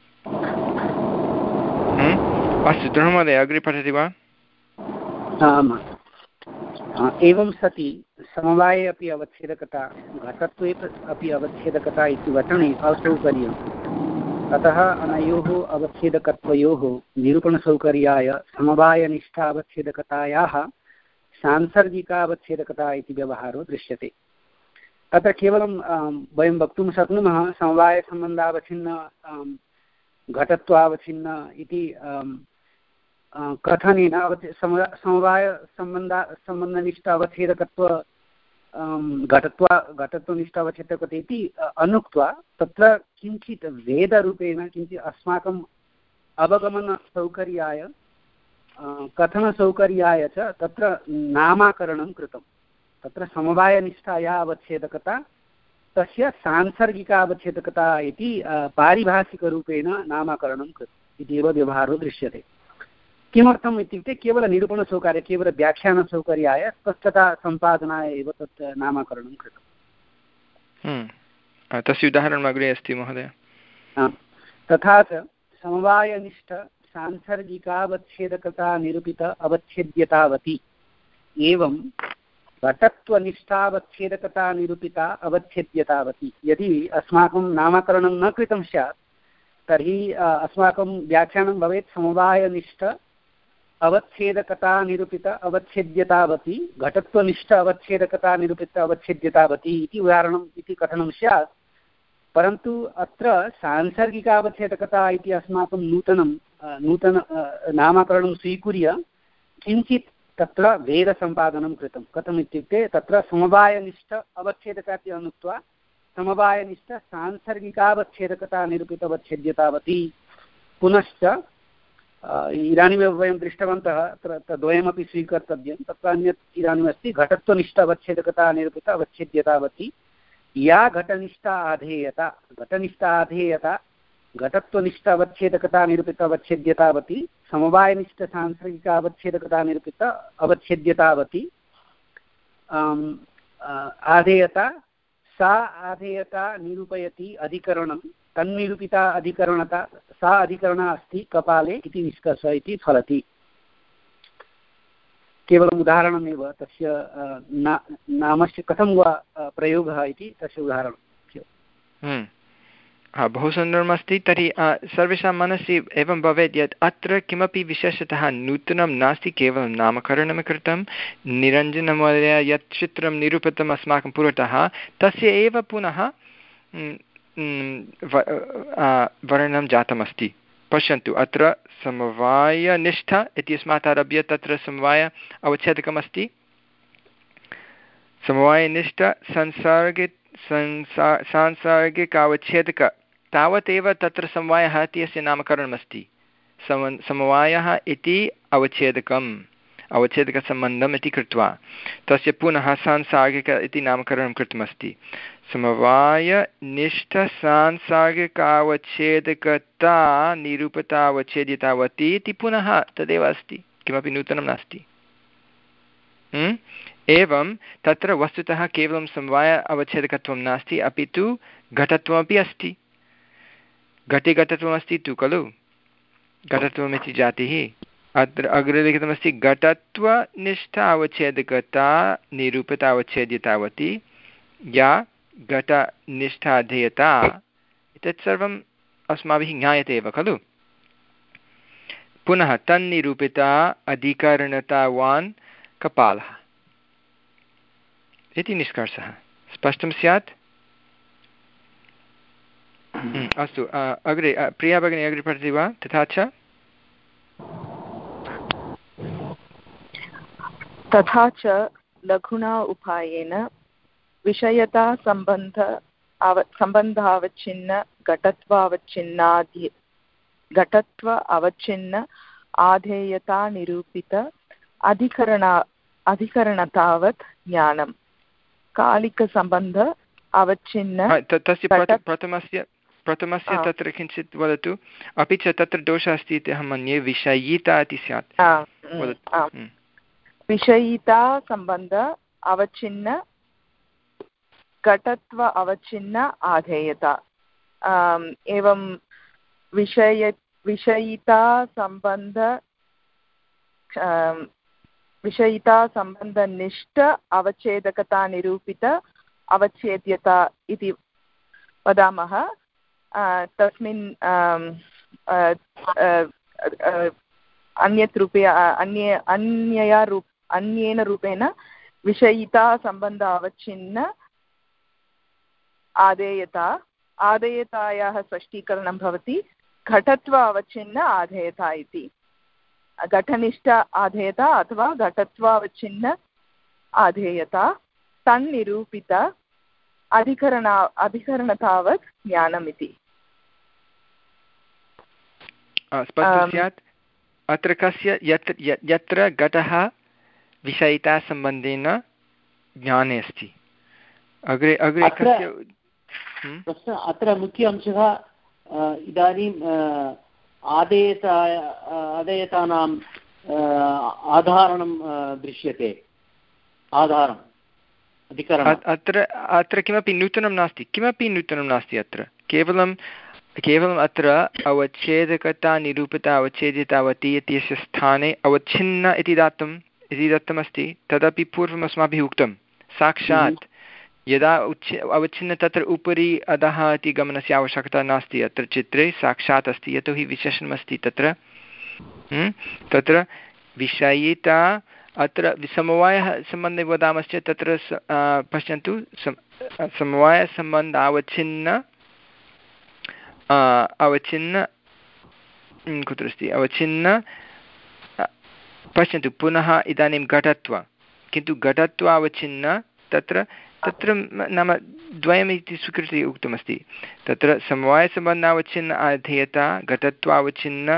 अस्तु द्रोणमहोदय अग्रे पठति वा? आम्। एवं सति समवाये अपि अवच्छेदकता घटत्वे अपि अवच्छेदकता इति वचने असौकर्यम्। अतः अनयोः अवच्छेदकत्वयोः निरूपणसौकर्याय समवायनिष्ठावच्छेदकतायाः सांसर्गिकावच्छेदकता इति व्यवहारो दृश्यते। अत्र केवलं वयं वक्तुं शक्नुमः समवायसम्बन्धावच्छिन्न घटत्वावच्छिन्न इति कथनेन समवायसम्बन्ध सम्बन्धनिष्ठ अवच्छेदकत्व घटत्वा घटत्वनिष्ठ अवच्छेदकता इति अनुक्त्वा तत्र किञ्चित् वेदरूपेण किञ्चित् अस्माकम् अवगमनसौकर्याय कथनसौकर्याय च तत्र नामाकरणं कृतं। तत्र समवायनिष्ठायाः अवच्छेदकता तस्य सांसर्गिका अवच्छेदकता इति पारिभाषिकरूपेण नामाकरणं कृतम् इति एव व्यवहारो दृश्यते। किमर्थम् इत्युक्ते केवलनिरूपणसौकर्य केवलव्याख्यानसौकर्याय स्पष्टता सम्पादनाय एव तत् नामकरणं कृतम्। तस्य उदाहरणम् अग्रे अस्ति महोदय। तथा च समवायनिष्ठ सांसर्गिकावच्छेदकता निरूपित अवच्छेद्यतावती एवं घटत्वनिष्ठावच्छेदकता निरूपिता अवच्छेद्यतावती। यदि अस्माकं नामकरणं न कृतं स्यात् तर्हि अस्माकं व्याख्यानं भवेत् समवायनिष्ठ अवच्छेदकता निरूपित अवच्छेद्यतावती घटत्वनिष्ठ अवच्छेदकता निरूपित अवच्छेद्यतावती इति उदाहरणम् इति कथनं स्यात्। परन्तु अत्र सांसर्गिकावच्छेदकता इति अस्माकं नूतनं नूतन नामकरणं स्वीकुर्य किञ्चित् तत्र वेदसम्पादनं कृतं। कथम् इत्युक्ते तत्र समवायनिष्ठ अवच्छेदकात् अनुक्त्वा समवायनिष्ठ सांसर्गिकावच्छेदकता निरूपितवच्छेद्यतावती पुनश्च इदानीमेव वयं दृष्टवन्तः अत्र तद्वयमपि स्वीकर्तव्यं। तत्र अन्यत् इदानीमस्ति घटत्वनिष्ठ अवच्छेदकता निरूपित अवच्छेद्यतावती या घटनिष्ठा आधेयता घटनिष्ठा आधेयता घटत्वनिष्ठ अवच्छेदकता निरूपित अवच्छेद्यतावती समवायनिष्ठ सांसर्गिका अवच्छेदकता निरूपित अवच्छेद्यतावती आधेयता सा आधेयता निरूपयति अधिकरणं तन्निरूपिता अधिकरणता सा अधिकरणा अस्ति कपाले इति निष्कर्षः इति फलति। केवलम् उदाहरणमेव तस्य ना नामस्य कथं वा प्रयोगः इति तस्य उदाहरणं। हा, बहु सुन्दरमस्ति। तर्हि सर्वेषां मनसि एवं भवेत् यत् अत्र किमपि विशेषतः नूतनं नास्ति, केवलं नामकरणं कृतं। निरञ्जनमहोदय यत् चित्रं निरूपितम् अस्माकं पुरतः तस्य एव पुनः वर्णनं जातमस्ति। पश्यन्तु, अत्र समवायनिष्ठ इत्यस्मात् आरभ्य तत्र समवाय अवच्छेदकमस्ति। समवायनिष्ठ संसर्गि संसा सांसर्गिक अवच्छेदक तावदेव तत्र समवायः इत्यस्य नामकरणमस्ति। सम समवायः इति अवच्छेदकम् अवच्छेदकसम्बन्धम् इति कृत्वा तस्य पुनः सांसार्गिक इति नामकरणं कृतमस्ति। समवायनिष्ठ सांसार्गिकावच्छेदकता निरूपितावच्छेदितावती इति पुनः तदेव अस्ति, किमपि नूतनं नास्ति। एवं तत्र वस्तुतः केवलं समवाय अवच्छेदकत्वं नास्ति, अपि तु घटत्वमपि अस्ति। घटे घटत्वमस्ति तु खलु, घटत्वमिति जातिः। अत्र अग्रे लिखितमस्ति घटत्वनिष्ठा अवच्छेदकता निरूपितावच्छेद्यतावती या घटनिष्ठाधेयता। एतत् सर्वम् अस्माभिः ज्ञायते एव खलु। पुनः तन्निरूपिता अधिकरणतावान् कपालः इति निष्कर्षः। स्पष्टं स्यात्? अस्तु, अग्रे प्रिया भगिनी अग्रे पठति वा? तथा च तथा च लघुना उपायेन विषयता सम्बन्ध आव सम्बन्धावच्छिन्न घटत्वावच्छिन्नादि घटत्व अवच्छिन्न आधेयता निरूपित अधिकरण अधिकरणतावत् ज्ञानं कालिकसम्बन्ध अवच्छिन्न तस्य प्रथमस्य प्रथमस्य तत्र किञ्चित् वदतु। अपि च तत्र दोषः अस्ति इति अहं मन्ये, विषयिता इति स्यात्। विषयिता सम्बन्ध अवच्छिन्न घटत्व अवच्छिन्न आधेयता। एवं विषय विषयिता सम्बन्ध विषयिता सम्बन्धनिष्ठ अवच्छेदकता निरूपित अवच्छेद्यता इति वदामः। तस्मिन् अन्यत् रूपे अन्ये अन्यया रूप अन्येन रूपेण विषयिता सम्बन्ध अवच्छिन्न आधेयता आधेयतायाः स्पष्टीकरणं भवति घटत्व अवच्छिन्न आधेयता इति। घटनिष्ठ आधेयता अथवा घटत्वावच्छिन्न आधेयता तन्निरूपित अधिकरण अधिकरणतावत् ज्ञानमिति। स्पष्टं स्यात्? अत्र कस्य यत्र यत्र घटः विषयितासम्बन्धेन ज्ञाने अस्ति। अग्रे अग्रे कस्य अत्र मुख्य अंशः इदानीम् आदेयता आदेयतानाम् आधारणं दृश्यते। आधारम् अधिकरणम् अत्र अत्र किमपि नूतनं नास्ति, किमपि नूतनं नास्ति। अत्र केवलं केवलम् अत्र अवच्छेदकता निरूपिता अवच्छेदितावती इत्यस्य स्थाने अवच्छिन्न इति दातुम् इति दत्तमस्ति। तदपि पूर्वम् अस्माभिः उक्तं साक्षात् यदा उच्छ अवच्छिन्न तत्र उपरि अधः इति गमनस्य आवश्यकता नास्ति। अत्र चित्रे साक्षात् अस्ति, यतोहि विशेषणमस्ति तत्र। तत्र विषयिता अत्र समवायः सम्बन्धे वदामश्चेत् तत्र पश्यन्तु समवायसम्बन्ध अवच्छिन्न अवच्छिन्न कुत्र अस्ति अवच्छिन्न पश्यन्तु पुनः इदानीं घटत्व किन्तु घटत्व अवच्छिन्न तत्र तत्र नाम द्वयम् इति स्वीकृत्य उक्तमस्ति तत्र समवायसम्बन्धावच्छिन्न अधेयता घटत्वावच्छिन्न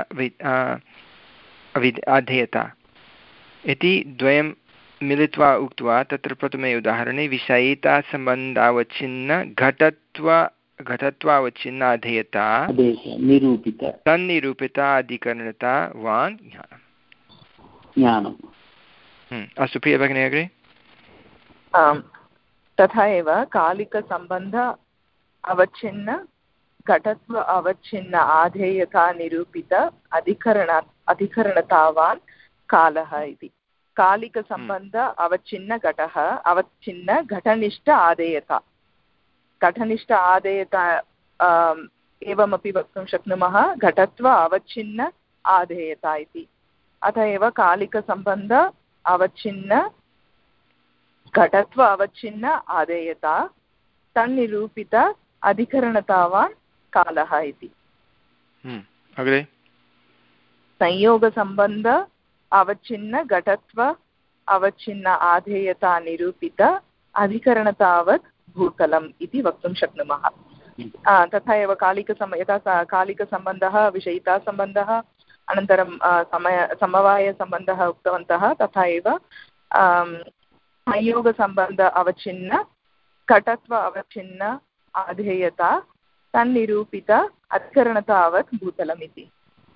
अधेयता इति द्वयं मिलित्वा उक्त्वा तत्र प्रथमे उदाहरणे विषयितासम्बन्धावच्छिन्न घटत्व घटत्वावच्छिन्न अधेयता निरूपित तन्निरूपिता अधिकरणता वान् ज्ञानम्। अस्तु प्रिय भगिनी अग्रे। आम् तथा एव कालिकसम्बन्ध अवच्छिन्न घटत्व अवच्छिन्न आधेयता निरूपित अधिकरण अधिकरणतावान् कालः इति। कालिकसम्बन्ध अवच्छिन्न घटः अवच्छिन्न घटनिष्ठ आदेयता घटनिष्ठ आदेयता एवमपि वक्तुं शक्नुमः घटत्व अवच्छिन्न आधेयता इति। अत एव कालिकसम्बन्ध अवच्छिन्न घटत्व अवच्छिन्न आदेयता तन्निरूपित अधिकरणतावान् कालः इति। अग्रे संयोगसम्बन्ध अवच्छिन्न घटत्व अवच्छिन्न आधेयता निरूपित अधिकरणतावत् भूतलम् इति वक्तुं शक्नुमः। तथा एव कालिकसम यथा कालिकसम्बन्धः विषयितासम्बन्धः अनन्तरं समय समवायसम्बन्धः उक्तवन्तः तथा एव संयोगसम्बन्ध अवच्छिन्न घटत्व अवच्छिन्न आधेयता तन्निरूपित अधिकरणतावत् भूतलम् इति।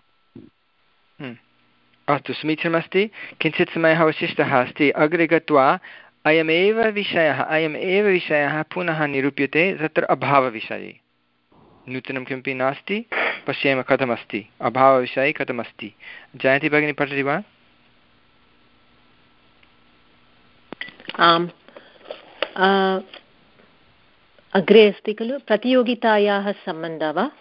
अस्तु समीचीनमस्ति। किञ्चित् समयः अवशिष्टः अस्ति। अग्रे गत्वा अयमेव विषयः अयमेव विषयः पुनः निरूप्यते तत्र अभावविषये नूतनं किमपि नास्ति पश्येम कथमस्ति अभावविषये कथमस्ति। जयन्ती भगिनी पठति वा? आम् अग्रे अस्ति खलु प्रतियोगितायाः सम्बन्धः वा?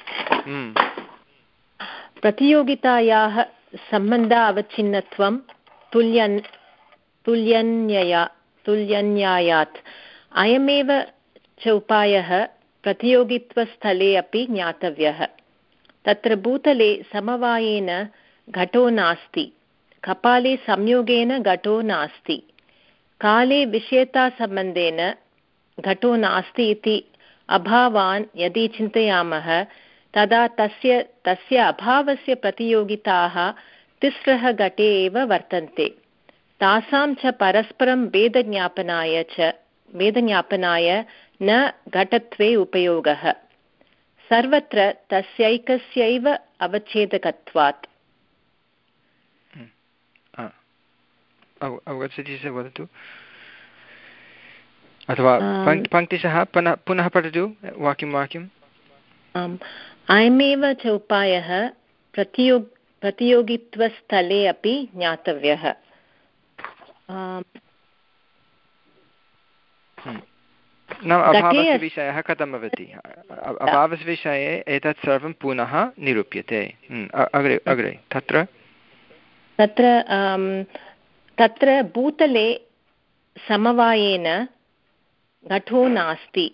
प्रतियोगितायाः सम्बन्ध अवच्छिन्नत्वं तुल्यन् तुल्यन्यया तुल्यन्यायात् अयमेव च उपायः प्रतियोगित्वस्थले अपि ज्ञातव्यः। तत्र भूतले समवायेन घटो नास्ति कपाले संयोगेन घटो नास्ति काले विषयतासम्बन्धेन घटो नास्ति इति अभावान् यदि चिन्तयामः तदा तस्य तस्य अभावस्य प्रतियोगिताः तिस्रः घटे एव वर्तन्ते। तासां च परस्परं भेदज्ञापनाय च भेदज्ञापनाय न घटत्वे उपयोगः सर्वत्र तस्यैकस्यैव अवच्छेदकत्वात्। अवगच्छति चेत् वदतु अथवा पङ्क्तिशः पुनः पुनः पठतु वाक्यं वाक्यम्। आम् अयमेव च उपायः प्रतियो प्रतियोगित्वस्थले अपि ज्ञातव्यः। नाम अभावस्य विषयः कथं भवति अभावस्य विषये एतत् सर्वं पुनः निरूप्यते। अग्रे अग्रे तत्र तत्र तत्र भूतले समवायेन घटो नास्ति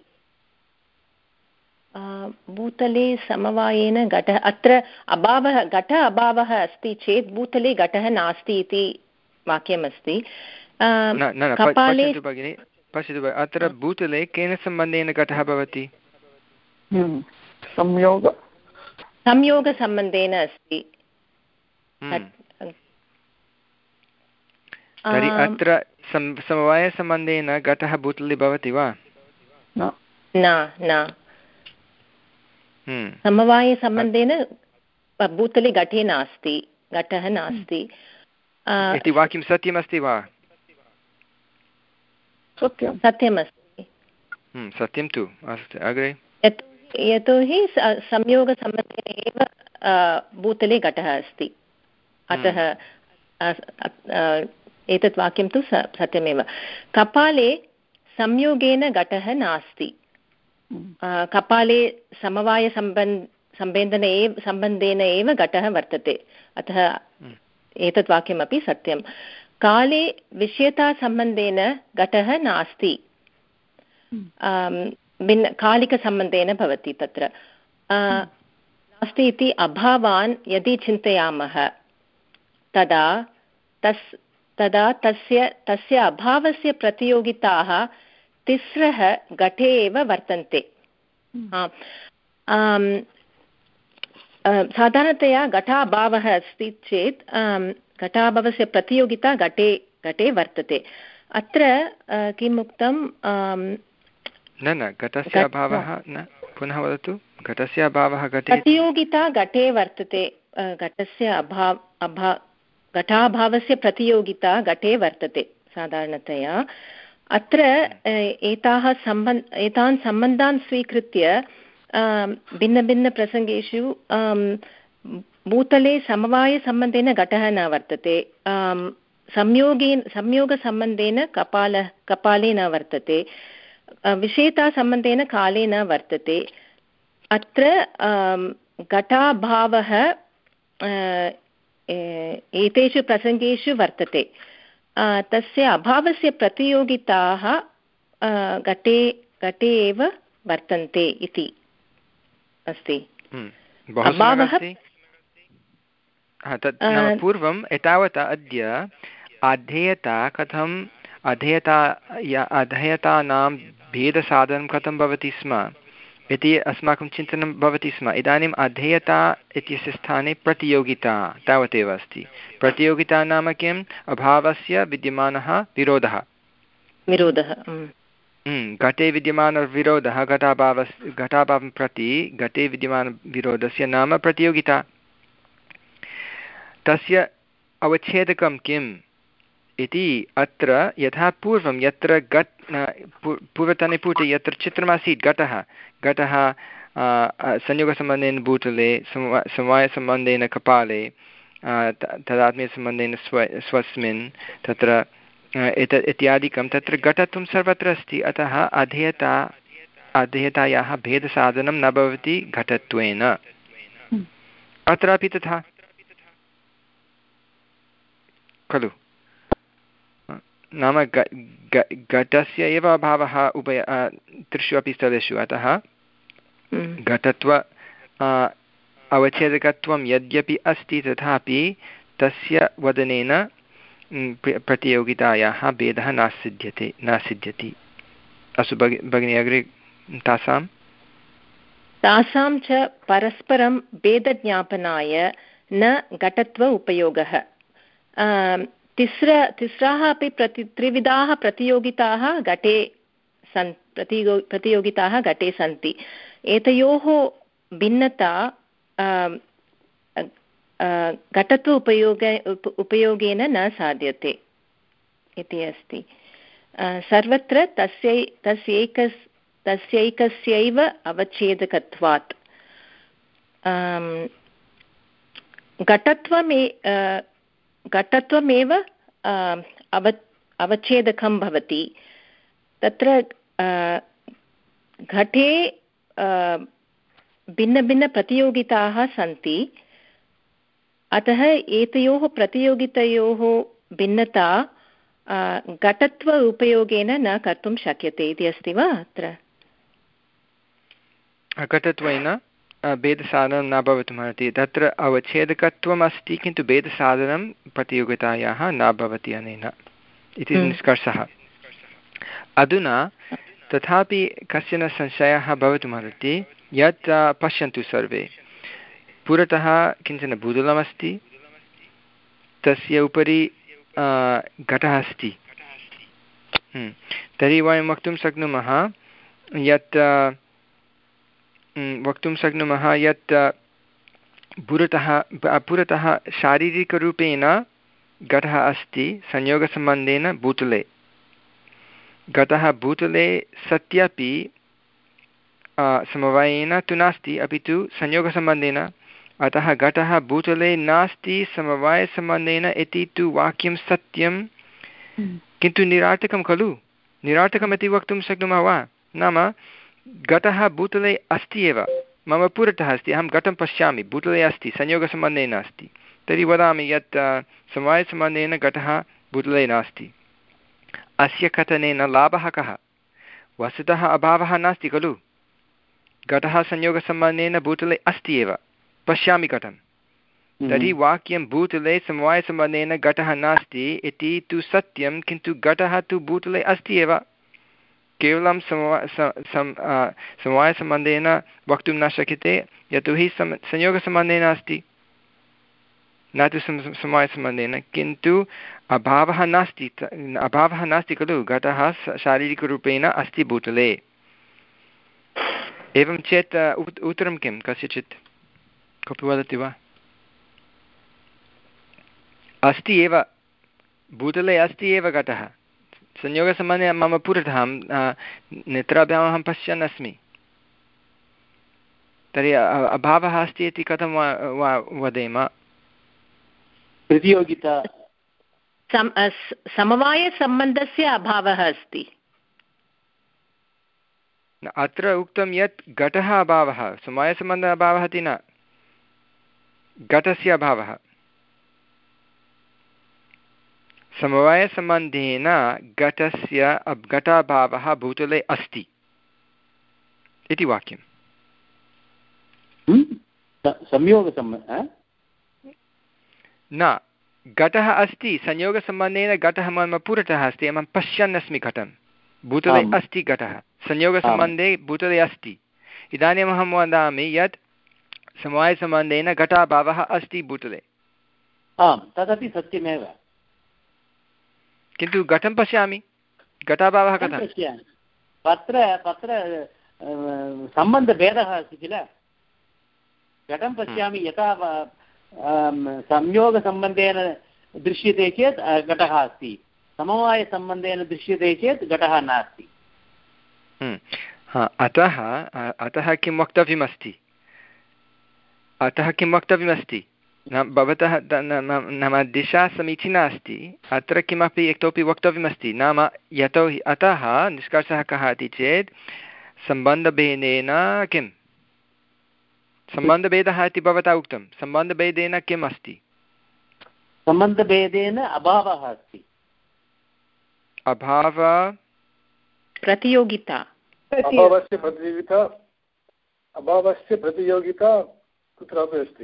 भूतले समवायेन घटः अत्र अभावः घट अभावः अस्ति चेत् भूतले घटः नास्ति इति वाक्यमस्ति। कपाले पश्यतु अत्र भूतले केन सम्बन्धेन घटः भवति? संयोग संयोगसम्बन्धेन अस्ति। तर्हि अत्र समवायसम्बन्धेन घटः भूतले भवति वा? न न समवायसम्बन्धेन भूतले घटे नास्ति घटः नास्ति इति वाक्यं सत्यमस्ति वा? सत्यं सत्यमस्ति सत्यं तु अस्तु अग्रे यतोहि संयोगसम्बन्धेन एव भूतले घटः अस्ति अतः एतत् वाक्यं तु सत्यमेव। कपाले संयोगेन घटः नास्ति कपाले समवायसम्बन्ध सम्बन्धेन एव सम्बन्धेन एव घटः वर्तते अतः एतत् वाक्यमपि सत्यं। काले विषयतासम्बन्धेन घटः नास्ति भिन्न कालिकसम्बन्धेन भवति तत्र नास्ति इति अभावान् यदि चिन्तयामः तदा तस् तदा तस्य तस्य अभावस्य प्रतियोगिताः तिस्रः घटे एव वर्तन्ते। साधारणतया घटाभावः अस्ति चेत् घटाभावस्य प्रतियोगिता घटे घटे वर्तते। अत्र किम् उक्तं न न घटस्य अभावः न पुनः वदतु घटस्य अभावः घटे प्रतियोगिता घटे वर्तते। घटस्य अभाव अभा घटाभावस्य प्रतियोगिता घटे वर्तते साधारणतया। अत्र एताः सम्बन्ध एतान् सम्बन्धान् स्वीकृत्य भिन्नभिन्नप्रसङ्गेषु भूतले समवायसम्बन्धेन घटः न वर्तते, संयोगेन संयोगसम्बन्धेन कपालः कपाले न वर्तते, विषेतासम्बन्धेन काले न वर्तते। अत्र घटाभावः एतेषु प्रसङ्गेषु वर्तते। तस्य अभावस्य प्रतियोगिताः घटे घटे एव वर्तन्ते इति अस्ति। अभावः पूर्वम् एतावता अद्य अधेयता कथम् अधेयता अधेयतानां भेदसाधनं कथं भवति स्म इति अस्माकं चिन्तनं भवति स्म। इदानीम् अधेयता इत्यस्य स्थाने प्रतियोगिता तावदेव अस्ति। प्रतियोगिता नाम किम्? अभावस्य विद्यमानः विरोधः विरोधः घटे विद्यमानविरोधः घटाभावस्य घटाभावं प्रति घटे विद्यमानविरोधस्य नाम प्रतियोगिता। तस्य अवच्छेदकं किम् इति अत्र यथा पूर्वं यत्र घट् पूर्वतने पुटे यत्र चित्रमासीत् घटः घटः संयोगसम्बन्धेन भूतले समवायसम्बन्धेन कपाले तदात्मीयसम्बन्धेन स्व स्वस्मिन् तत्र एत इत्यादिकं तत्र घटत्वं सर्वत्र अस्ति। अतः अधेयता अधेयतायाः भेदसाधनं न भवति घटत्वेन। अत्रापि तथा खलु? नाम घटस्य एव अभावः उभय त्रिषु अपि स्थलेषु। अतः घटत्व अवच्छेदकत्वं यद्यपि अस्ति तथापि तस्य वदनेन प्रतियोगितायाः भेदः न सिद्ध्यते न सिद्ध्यति। अस्तु भगिनी अग्रे। तासां तासां च परस्परं भेदज्ञापनाय न घटत्व उपयोगः। तिस्र तिस्राः अपि प्रति त्रिविधाः प्रतियोगिताः घटे सन् प्रतियो प्रतियोगिताः घटे सन्ति। एतयोः भिन्नता घटत्व उपयोग उपयोगेन न साध्यते इति अस्ति। सर्वत्र तस्यै तस्यैकस् तस्यैकस्यैव अवच्छेदकत्वात् घटत्वमे घटत्वमेव अव अवच्छेदकं भवति। तत्र घटे भिन्नभिन्नप्रतियोगिताः सन्ति। अतः एतयोः प्रतियोगितयोः भिन्नता घटत्व उपयोगेन न कर्तुं शक्यते इति अस्ति वा? अत्र घटत्वेन भेदसाधनं न भवितुमर्हति। तत्र अवच्छेदकत्वम् अस्ति किन्तु भेदसाधनं प्रतियोगितायाः न भवति अनेन इति निष्कर्षः। अधुना तथापि कश्चन संशयः भवितुमर्हति यत् पश्यन्तु सर्वे, पुरतः किञ्चन भूतलमस्ति, तस्य उपरि घटः अस्ति। तर्हि वयं वक्तुं शक्नुमः यत् वक्तुं शक्नुमः यत् पुरतः पुरतः शारीरिकरूपेण घटः अस्ति संयोगसम्बन्धेन भूतले। घटः भूतले सत्यपि समवायेन तु नास्ति, अपि तु संयोगसम्बन्धेन। अतः घटः भूतले नास्ति समवायसम्बन्धेन इति तु वाक्यं सत्यं, किन्तु निरार्थकं खलु? निरार्थकमिति वक्तुं शक्नुमः वा? नाम घटः भूतले अस्ति एव, मम पुरतः अस्ति, अहं घटं पश्यामि, भूतले अस्ति, संयोगसम्बन्धेन अस्ति। तर्हि वदामि यत् समवायसम्बन्धेन घटः भूतले नास्ति। अस्य कथनेन लाभः कः? वस्तुतः अभावः नास्ति खलु? घटः संयोगसम्बन्धेन भूतले अस्ति एव, पश्यामि कथं तर्हि वाक्यं भूतले समवायसम्बन्धेन घटः नास्ति इति तु सत्यं, किन्तु घटः तु भूतले अस्ति एव, केवलं समवा समवायसम्बन्धेन वक्तुं न शक्यते यतोहि सम संयोगसम्बन्धेन अस्ति, न तु समवायसम्बन्धेन। किन्तु अभावः नास्ति, अभावः नास्ति खलु, घटः शारीरिकरूपेण अस्ति भूतले। एवं चेत् उत्तरं किं कस्यचित् कोऽपि वदति वा? अस्ति एव, भूतले अस्ति एव घटः, संयोगसम्बन्धे मम पुरतः नेत्राभ्याम् अहं पश्यन् अस्मि, तर्हि अभावः अस्ति इति कथं वा वदेम? प्रतियोगिता समवायसम्बन्धस्य अभावः अस्ति। अत्र उक्तं यत् घटः अभावः, समवायसम्बन्धः अभावः इति न, घटस्य अभावः। समवायसम्बन्धेन घटस्य घटाभावः भूतले अस्ति इति वाक्यं। संयोगसम्बन्धः न, घटः अस्ति, संयोगसम्बन्धेन घटः मम पुरतः अस्ति, अहं पश्यन् अस्मि घटं, भूतले अस्ति घटः, संयोगसम्बन्धे भूतले अस्ति। इदानीम् अहं वदामि यत् समवायसम्बन्धेन घटाभावः अस्ति भूतले। आम्, तदपि सत्यमेव, किन्तु घटं पश्यामि, घटाभावः कथं? तत्र तत्र सम्बन्धभेदः अस्ति किल, घटं पश्यामि यथा संयोगसम्बन्धेन दृश्यते चेत् घटः अस्ति, समवायसम्बन्धेन दृश्यते चेत् घटः नास्ति। अतः अतः किं वक्तव्यमस्ति, अतः किं वक्तव्यमस्ति न भवतः नाम दिशा समीचीना अस्ति, अत्र किमपि इतोपि वक्तव्यमस्ति, नाम यतोहि अतः निष्कर्षः कः इति चेत् सम्बन्धभेदेन किं सम्बन्धभेदः इति भवता उक्तं, सम्बन्धभेदेन किम् अस्ति? सम्बन्धभेदेन अभावः अस्ति। अभाव प्रतियोगिता, अभावस्य प्रतियोगिता, अभावस्य प्रतियोगिता कुत्रापि अस्ति।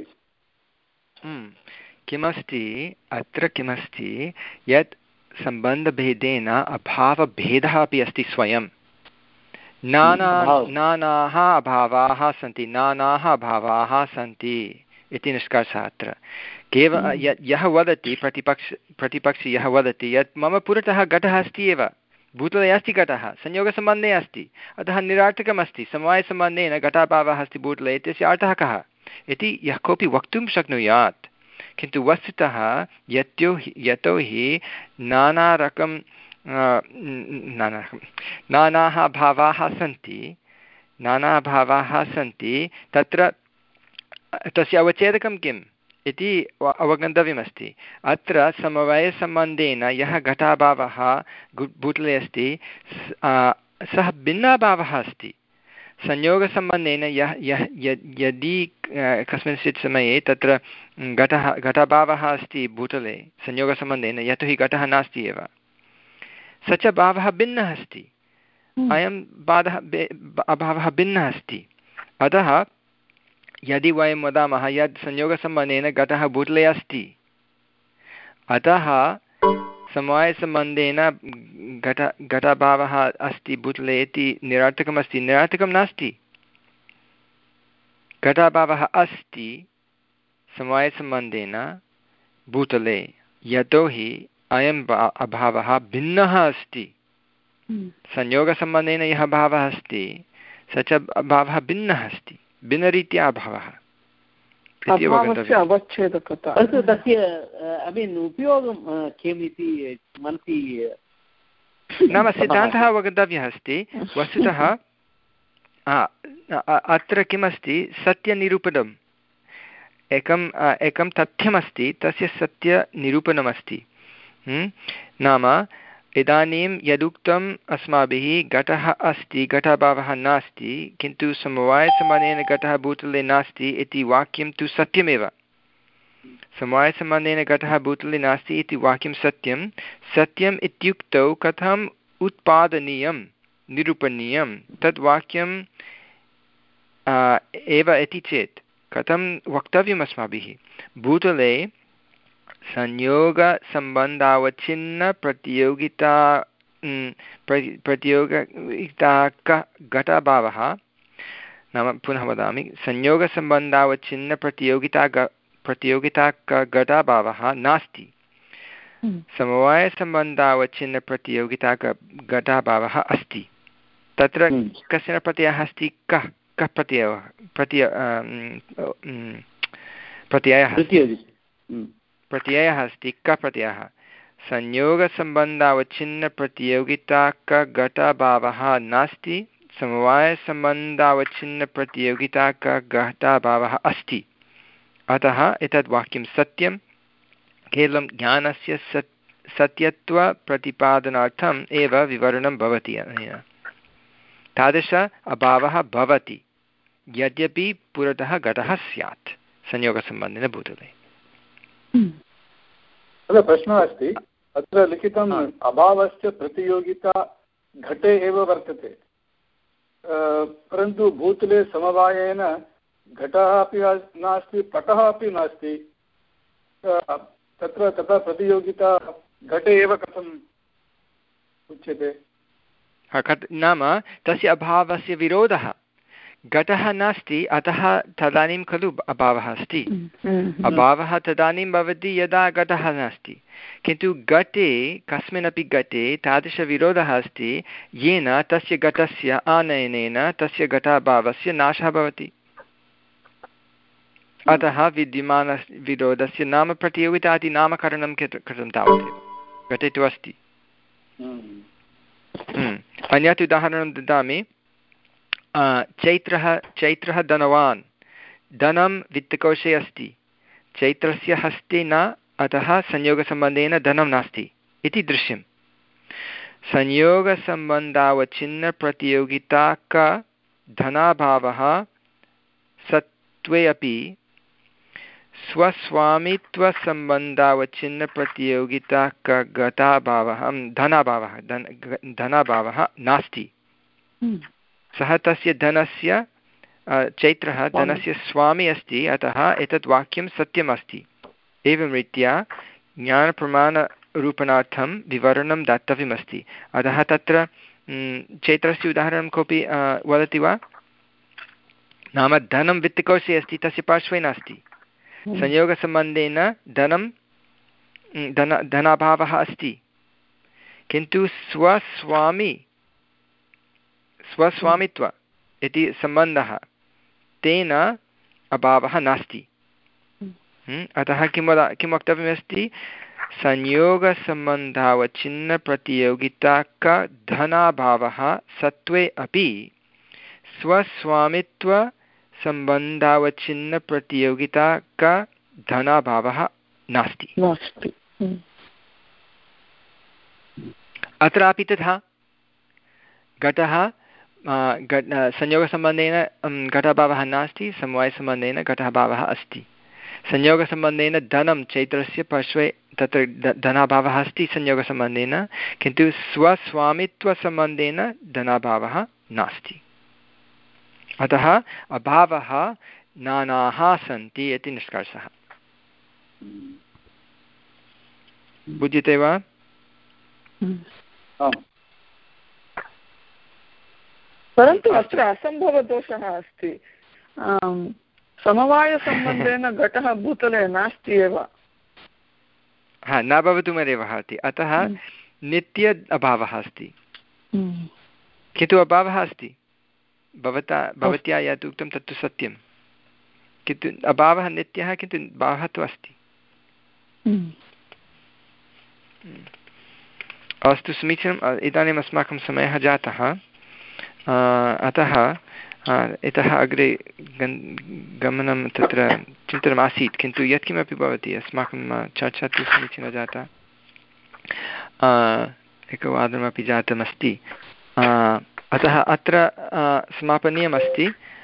किमस्ति अत्र, किमस्ति यत् सम्बन्धभेदेन अभावभेदः अपि अस्ति स्वयं। नाना नानाः अभावाः सन्ति, नानाः अभावाः सन्ति इति निष्कर्षः अत्र। केवल यः वदति प्रतिपक्ष प्रतिपक्षी यः वदति यत् मम पुरतः घटः अस्ति एव, भूतले अस्ति घटः, संयोगसम्बन्धे अस्ति, अतः निरार्थकमस्ति, समवायसम्बन्धेन घटाभावः अस्ति भूतले इत्यस्य अर्थः कः इति यः कोऽपि वक्तुं शक्नुयात्। किन्तु वस्तुतः यतो यतोहि नानारकं नाना नानाः भावाः सन्ति, नाना भावाः सन्ति, तत्र तस्य अवच्छेदकं किम् इति अवगन्तव्यमस्ति। अत्र समवायसम्बन्धेन यः घटाभावः भूतले अस्ति सः भिन्नाभावः अस्ति। संयोगसम्बन्धेन यः यः यदि कस्मिंश्चित् समये तत्र घटः घटाभावः अस्ति भूतले संयोगसम्बन्धेन, यतोहि घटः नास्ति एव, स च भावः भिन्नः अस्ति, अयं बाधः अभावः भिन्नः अस्ति। अतः यदि वयं वदामः यत् संयोगसम्बन्धेन घटः भूतले अस्ति, अतः समवायसम्बन्धेन घट घटाभावः अस्ति भूतले इति निरार्थकमस्ति, निरार्थकं नास्ति। घटाभावः अस्ति समवायसम्बन्धेन भूतले, यतोहि अयम् अभावः भिन्नः अस्ति। संयोगसम्बन्धेन यः भावः अस्ति स च भावः भिन्नः अस्ति, भिन्नरीत्या अभावः। अवच्छेदकता तस्य ऐ मीन् उपयोगं किम् इति मनसि नाम सिद्धान्तः अवगन्तव्यः अस्ति। वस्तुतः अत्र किमस्ति, सत्यनिरूपणम् एकम् एकं तथ्यमस्ति, तस्य सत्यनिरूपणमस्ति। नाम इदानीं यदुक्तम् अस्माभिः घटः अस्ति, घटाभावः नास्ति, किन्तु समवायसम्बन्धेन घटः भूतले नास्ति इति वाक्यं तु सत्यमेव। समवायसम्बन्धेन घटः भूतले नास्ति इति वाक्यं सत्यं। सत्यम् इत्युक्तौ कथम् उत्पादनीयं, निरूपणीयं तद् वाक्यं एव इति चेत् कथं वक्तव्यम् अस्माभिः भूतले संयोगसम्बन्धावच्छिन्नप्रतियोगिता प्रतियोगिता क घटाभावः नाम पुनः वदामि संयोगसम्बन्धावच्छिन्नप्रतियोगिता ग प्रतियोगिता क घटाभावः नास्ति समवायसम्बन्धावच्छिन्नप्रतियोगिता क घटाभावः अस्ति तत्र कश्चन प्रत्ययः अस्ति कः कः प्रत्ययः प्रत्यय प्रत्ययः प्रत्ययः अस्ति कः प्रत्ययः संयोगसम्बन्धावच्छिन्नप्रतियोगिता क घटाभावः नास्ति समवायसम्बन्धावच्छिन्नप्रतियोगिता क घटाभावः अस्ति अतः एतद् वाक्यं सत्यं केवलं ज्ञानस्य सत् सत्यत्वप्रतिपादनार्थम् एव विवरणं भवति अनेन तादृश अभावः भवति यद्यपि पुरतः घटः स्यात् संयोगसम्बन्धेन भूतले। तत्र प्रश्नः अस्ति अत्र लिखितम् अभावस्य प्रतियोगिता घटे एव वर्तते परन्तु भूतले समवायेन घटः अपि नास्ति पटः अपि नास्ति तत्र तथा प्रतियोगिता घटे एव कथम् उच्यते नाम तस्य अभावस्य विरोधः घटः नास्ति अतः तदानीं खलु अभावः अस्ति अभावः तदानीं भवति यदा घटः नास्ति किन्तु घटे कस्मिन्नपि घटे तादृशविरोधः अस्ति येन तस्य घटस्य आनयनेन तस्य घटाभावस्य नाशः भवति अतः विद्यमानविरोधस्य नाम प्रतियोगिता इति नामकरणं कृतं तावदेव घटे तु अस्ति। अन्यत् उदाहरणं ददामि चैत्रः चैत्रः धनवान् धनं वित्तकोशे अस्ति चैत्रस्य हस्ते न अतः संयोगसम्बन्धेन धनं नास्ति इति दृश्यं संयोगसम्बन्धावच्छिन्नप्रतियोगिता क धनाभावः सत्त्वे अपि स्वस्वामित्वसम्बन्धावच्छिन्नप्रतियोगिता क घटाभावः धनाभावः धन धनाभावः नास्ति सः तस्य धनस्य चैत्रः धनस्य स्वामी अस्ति अतः एतत् वाक्यं सत्यमस्ति एवं रीत्या ज्ञानप्रमाणरूपणार्थं विवरणं दातव्यमस्ति अतः तत्र चैत्रस्य उदाहरणं कोऽपि वदति वा नाम धनं वित्तकोशे अस्ति तस्य पार्श्वे नास्ति संयोगसम्बन्धेन धनं धन धनाभावः अस्ति किन्तु स्वस्वामी स्वस्वामित्व इति सम्बन्धः तेन अभावः नास्ति अतः किं वद किं वक्तव्यमस्ति संयोगसम्बन्धावच्छिन्नप्रतियोगिता क धनाभावः सत्त्वे अपि स्वस्वामित्वसम्बन्धावच्छिन्नप्रतियोगिता क धनाभावः नास्ति अत्रापि तथा घटः संयोगसम्बन्धेन घटाभावः नास्ति समवायसम्बन्धेन घटाभावः अस्ति संयोगसम्बन्धेन धनं चैत्रस्य पार्श्वे तत्र धनाभावः अस्ति संयोगसम्बन्धेन किन्तु स्वस्वामित्वसम्बन्धेन धनाभावः नास्ति अतः अभावः नानाः सन्ति इति निष्कर्षः बुध्यते वा परन्तु अत्र असम्भवदोषः अस्ति समवायसम्बन्धेन घटः भूतले नास्ति एव हा न भवितुमर्हति अतः नित्य अभावः अस्ति किन्तु अभावः अस्ति भवता भवत्या यत् उक्तं तत्तु सत्यं किन्तु अभावः नित्यः किन्तु भावः तु अस्ति अस्तु समीचीनम् इदानीम् अस्माकं समयः जातः अतः इतः अग्रे गमनं तत्र चिन्तनमासीत् किन्तु यत्किमपि भवति अस्माकं चर्चा तु समीचीना जाता एकवादनमपि जातमस्ति अतः अत्र समापनीयमस्ति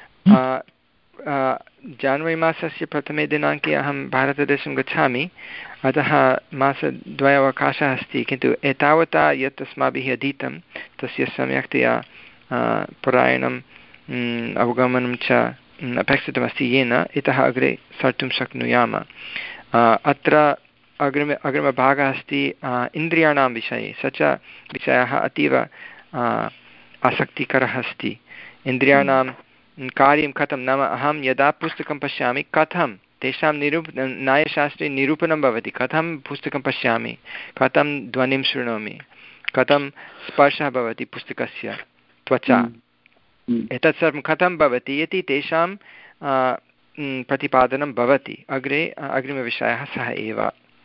जान्वरि मासस्य प्रथमे दिनाङ्के अहं भारतदेशं गच्छामि अतः मासद्वय अवकाशः अस्ति किन्तु एतावता यत् अस्माभिः अधीतं तस्य सम्यक्तया परायणम् अवगमनं च अपेक्षितमस्ति येन इतः अग्रे सर्तुं शक्नुयाम। अत्र अग्रिम अग्रिमभागः अस्ति इन्द्रियाणां विषये। स च विषयः अतीव आसक्तिकरः अस्ति। इन्द्रियाणां कार्यं कथं, नाम अहं यदा पुस्तकं पश्यामि कथं तेषां निरूप न्यायशास्त्रे निरूपणं भवति, कथं पुस्तकं पश्यामि, कथं ध्वनिं शृणोमि, कथं स्पर्शः भवति पुस्तकस्य त्वचा, एतत् सर्वं कथं भवति इति तेषां प्रतिपादनं भवति। अग्रे अग्रिमविषयः सः एव।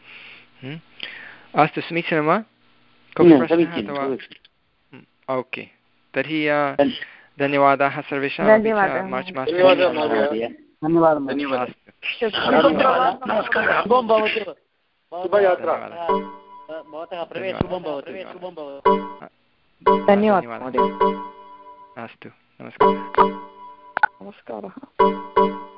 अस्तु, समीचीनं वा? कोऽपि प्रश्नः अथवा? ओके, तर्हि धन्यवादाः सर्वेषां। मार्च् मासे धन्यवादः। अस्तु, नमस्कारः। नमस्कारः।